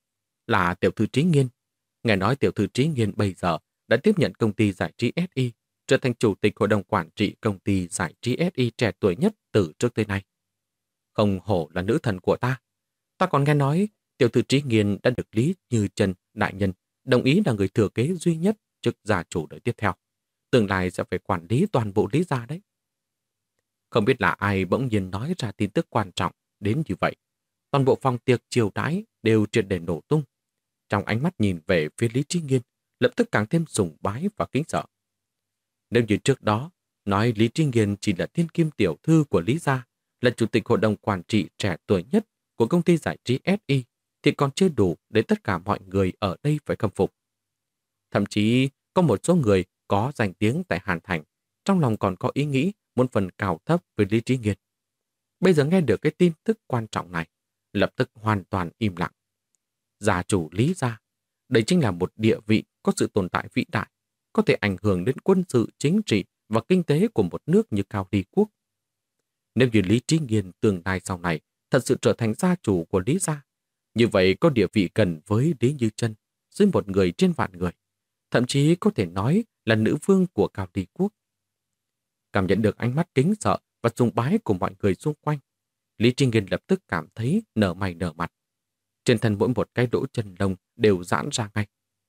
Là tiểu thư Trí Nghiên. Nghe nói tiểu thư Trí Nghiên bây giờ đã tiếp nhận công ty giải trí SI, trở thành chủ tịch hội đồng quản trị công ty giải trí SI trẻ tuổi nhất từ trước tới nay. Không hổ là nữ thần của ta. Ta còn nghe nói tiểu thư Trí Nghiên đã được Lý Như Chân đại nhân đồng ý là người thừa kế duy nhất chức gia chủ đời tiếp theo. Tương lai sẽ phải quản lý toàn bộ Lý gia đấy. Không biết là ai bỗng nhiên nói ra tin tức quan trọng đến như vậy. Toàn bộ phòng tiệc chiều đãi đều triệt để nổ tung. Trong ánh mắt nhìn về phía Lý Trí Nghiên, lập tức càng thêm sùng bái và kính sợ. Nếu như trước đó, nói Lý Trí Nghiên chỉ là thiên kim tiểu thư của Lý gia, là chủ tịch hội đồng quản trị trẻ tuổi nhất của công ty giải trí SI, thì còn chưa đủ để tất cả mọi người ở đây phải khâm phục. Thậm chí, có một số người có danh tiếng tại Hàn Thành, trong lòng còn có ý nghĩ muốn phần cào thấp với Lý Trí Nghiên. Bây giờ nghe được cái tin tức quan trọng này, lập tức hoàn toàn im lặng. Gia chủ Lý gia, đây chính là một địa vị có sự tồn tại vĩ đại, có thể ảnh hưởng đến quân sự, chính trị và kinh tế của một nước như Cao Ly Quốc. Nếu như Lý Trí Nghiên tương lai sau này thật sự trở thành gia chủ của Lý gia, như vậy có địa vị gần với Lý Như Chân, dưới một người trên vạn người, thậm chí có thể nói là nữ vương của Cao Ly Quốc. Cảm nhận được ánh mắt kính sợ và sùng bái của mọi người xung quanh, Lý Trí Nghiên lập tức cảm thấy nở mày nở mặt. Trên thân mỗi một cái lỗ chân lông đều giãn ra ngay.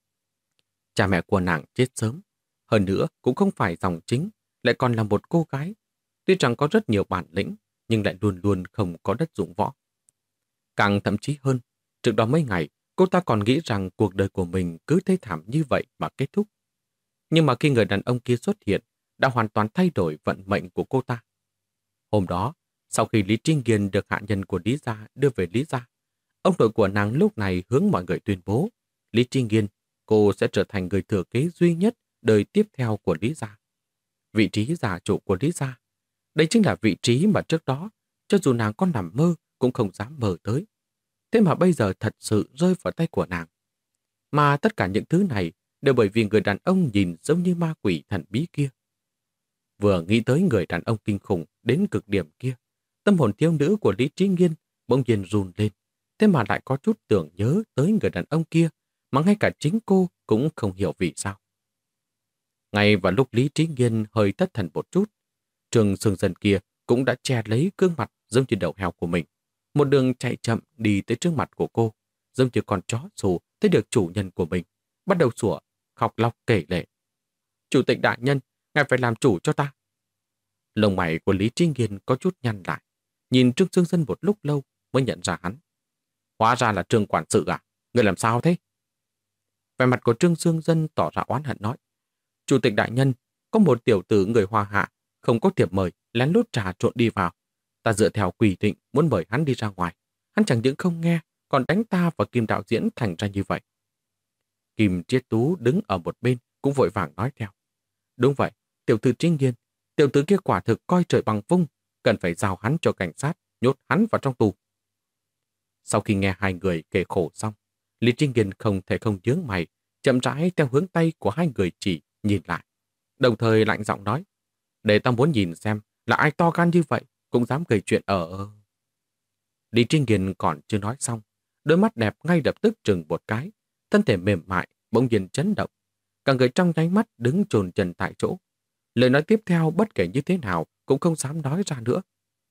Cha mẹ của nàng chết sớm, hơn nữa cũng không phải dòng chính, lại còn là một cô gái. Tuy rằng có rất nhiều bản lĩnh, nhưng lại luôn luôn không có đất dụng võ. Càng thậm chí hơn, trước đó mấy ngày, cô ta còn nghĩ rằng cuộc đời của mình cứ thê thảm như vậy mà kết thúc. Nhưng mà khi người đàn ông kia xuất hiện, đã hoàn toàn thay đổi vận mệnh của cô ta. Hôm đó, sau khi Lý Trí Nghiên được hạ nhân của Lý gia đưa về Lý gia, ông nội của nàng lúc này hướng mọi người tuyên bố, Lý Trí Nghiên, cô sẽ trở thành người thừa kế duy nhất đời tiếp theo của Lý gia. Vị trí gia chủ của Lý gia. Đây chính là vị trí mà trước đó, cho dù nàng có nằm mơ cũng không dám mơ tới. Thế mà bây giờ thật sự rơi vào tay của nàng. Mà tất cả những thứ này đều bởi vì người đàn ông nhìn giống như ma quỷ thần bí kia. Vừa nghĩ tới người đàn ông kinh khủng đến cực điểm kia, tâm hồn thiếu nữ của Lý Trí Nghiên bỗng nhiên run lên, thế mà lại có chút tưởng nhớ tới người đàn ông kia mà ngay cả chính cô cũng không hiểu vì sao. Ngay vào lúc Lý Trí Nghiên hơi thất thần một chút, Trường Sương Dân kia cũng đã che lấy gương mặt giống như đầu heo của mình. Một đường chạy chậm đi tới trước mặt của cô, giống như con chó xù thấy được chủ nhân của mình, bắt đầu sủa, khóc lóc kể lể. Chủ tịch đại nhân, ngài phải làm chủ cho ta. Lông mày của Lý Trí Nghiên có chút nhăn lại, nhìn Trương Sương Dân một lúc lâu mới nhận ra hắn. Hóa ra là Trương quản sự à? Người làm sao thế? Vẻ mặt của Trương Sương Dân tỏ ra oán hận nói. Chủ tịch đại nhân, có một tiểu tử người Hoa Hạ, không có thiệp mời, lén lút trà trộn đi vào. Ta dựa theo quy định muốn mời hắn đi ra ngoài. Hắn chẳng những không nghe, còn đánh ta và Kim đạo diễn thành ra như vậy. Kim Triết Tú đứng ở một bên cũng vội vàng nói theo. Đúng vậy, tiểu thư Trí Nghiên, Tiểu tử kia quả thực coi trời bằng vung, cần phải giao hắn cho cảnh sát, nhốt hắn vào trong tù. Sau khi nghe hai người kể khổ xong, Lý Trinh Nghiên không thể không nhướng mày, chậm rãi theo hướng tay của hai người chỉ nhìn lại. Đồng thời lạnh giọng nói, để tao muốn nhìn xem là ai to gan như vậy, cũng dám gây chuyện ở... Lý Trinh Nghiên còn chưa nói xong, đôi mắt đẹp ngay lập tức trừng một cái, thân thể mềm mại, bỗng nhiên chấn động. Cả người trong nháy mắt đứng chồn chân tại chỗ. Lời nói tiếp theo bất kể như thế nào cũng không dám nói ra nữa.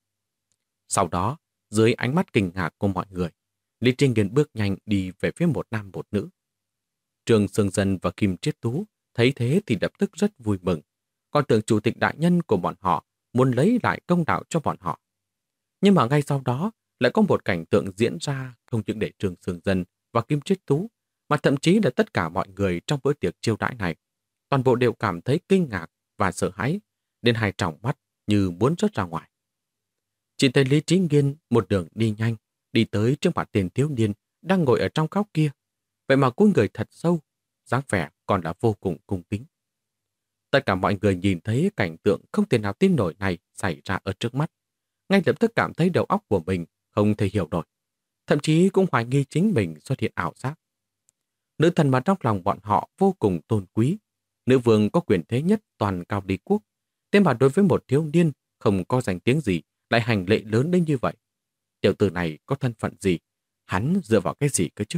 Sau đó, dưới ánh mắt kinh ngạc của mọi người, Lý Trinh Nghiên bước nhanh đi về phía một nam một nữ. Trương Sương Dân và Kim Triết Tú thấy thế thì lập tức rất vui mừng, còn tưởng chủ tịch đại nhân của bọn họ muốn lấy lại công đạo cho bọn họ. Nhưng mà ngay sau đó lại có một cảnh tượng diễn ra không những để Trương Sương Dân và Kim Triết Tú, mà thậm chí là tất cả mọi người trong bữa tiệc chiêu đãi này. Toàn bộ đều cảm thấy kinh ngạc và sợ hãi, đến hai tròng mắt như muốn rớt ra ngoài. Chỉ thấy Lý Trí Nghiên một đường đi nhanh, đi tới trước mặt tên thiếu niên đang ngồi ở trong góc kia. Vậy mà cúi người thật sâu, dáng vẻ còn là vô cùng cung kính. Tất cả mọi người nhìn thấy cảnh tượng không thể nào tin nổi này xảy ra ở trước mắt. Ngay lập tức cảm thấy đầu óc của mình không thể hiểu nổi. Thậm chí cũng hoài nghi chính mình xuất hiện ảo giác. Nữ thần mà trong lòng bọn họ vô cùng tôn quý. Nữ vương có quyền thế nhất toàn Cao Ly quốc. Thế mà đối với một thiếu niên không có danh tiếng gì lại hành lễ lớn đến như vậy. Tiểu tử này có thân phận gì? Hắn dựa vào cái gì cơ chứ?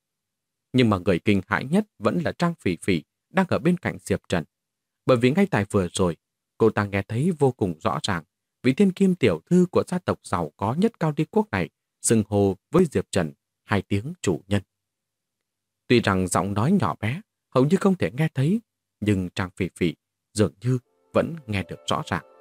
Nhưng mà người kinh hãi nhất vẫn là Trang Phỉ Phỉ đang ở bên cạnh Diệp Trần. Bởi vì ngay tại vừa rồi, cô ta nghe thấy vô cùng rõ ràng vị thiên kim tiểu thư của gia tộc giàu có nhất Cao Ly quốc này xưng hô với Diệp Trần hai tiếng chủ nhân. Tuy rằng giọng nói nhỏ bé, hầu như không thể nghe thấy, nhưng Trang Phỉ Phỉ dường như vẫn nghe được rõ ràng.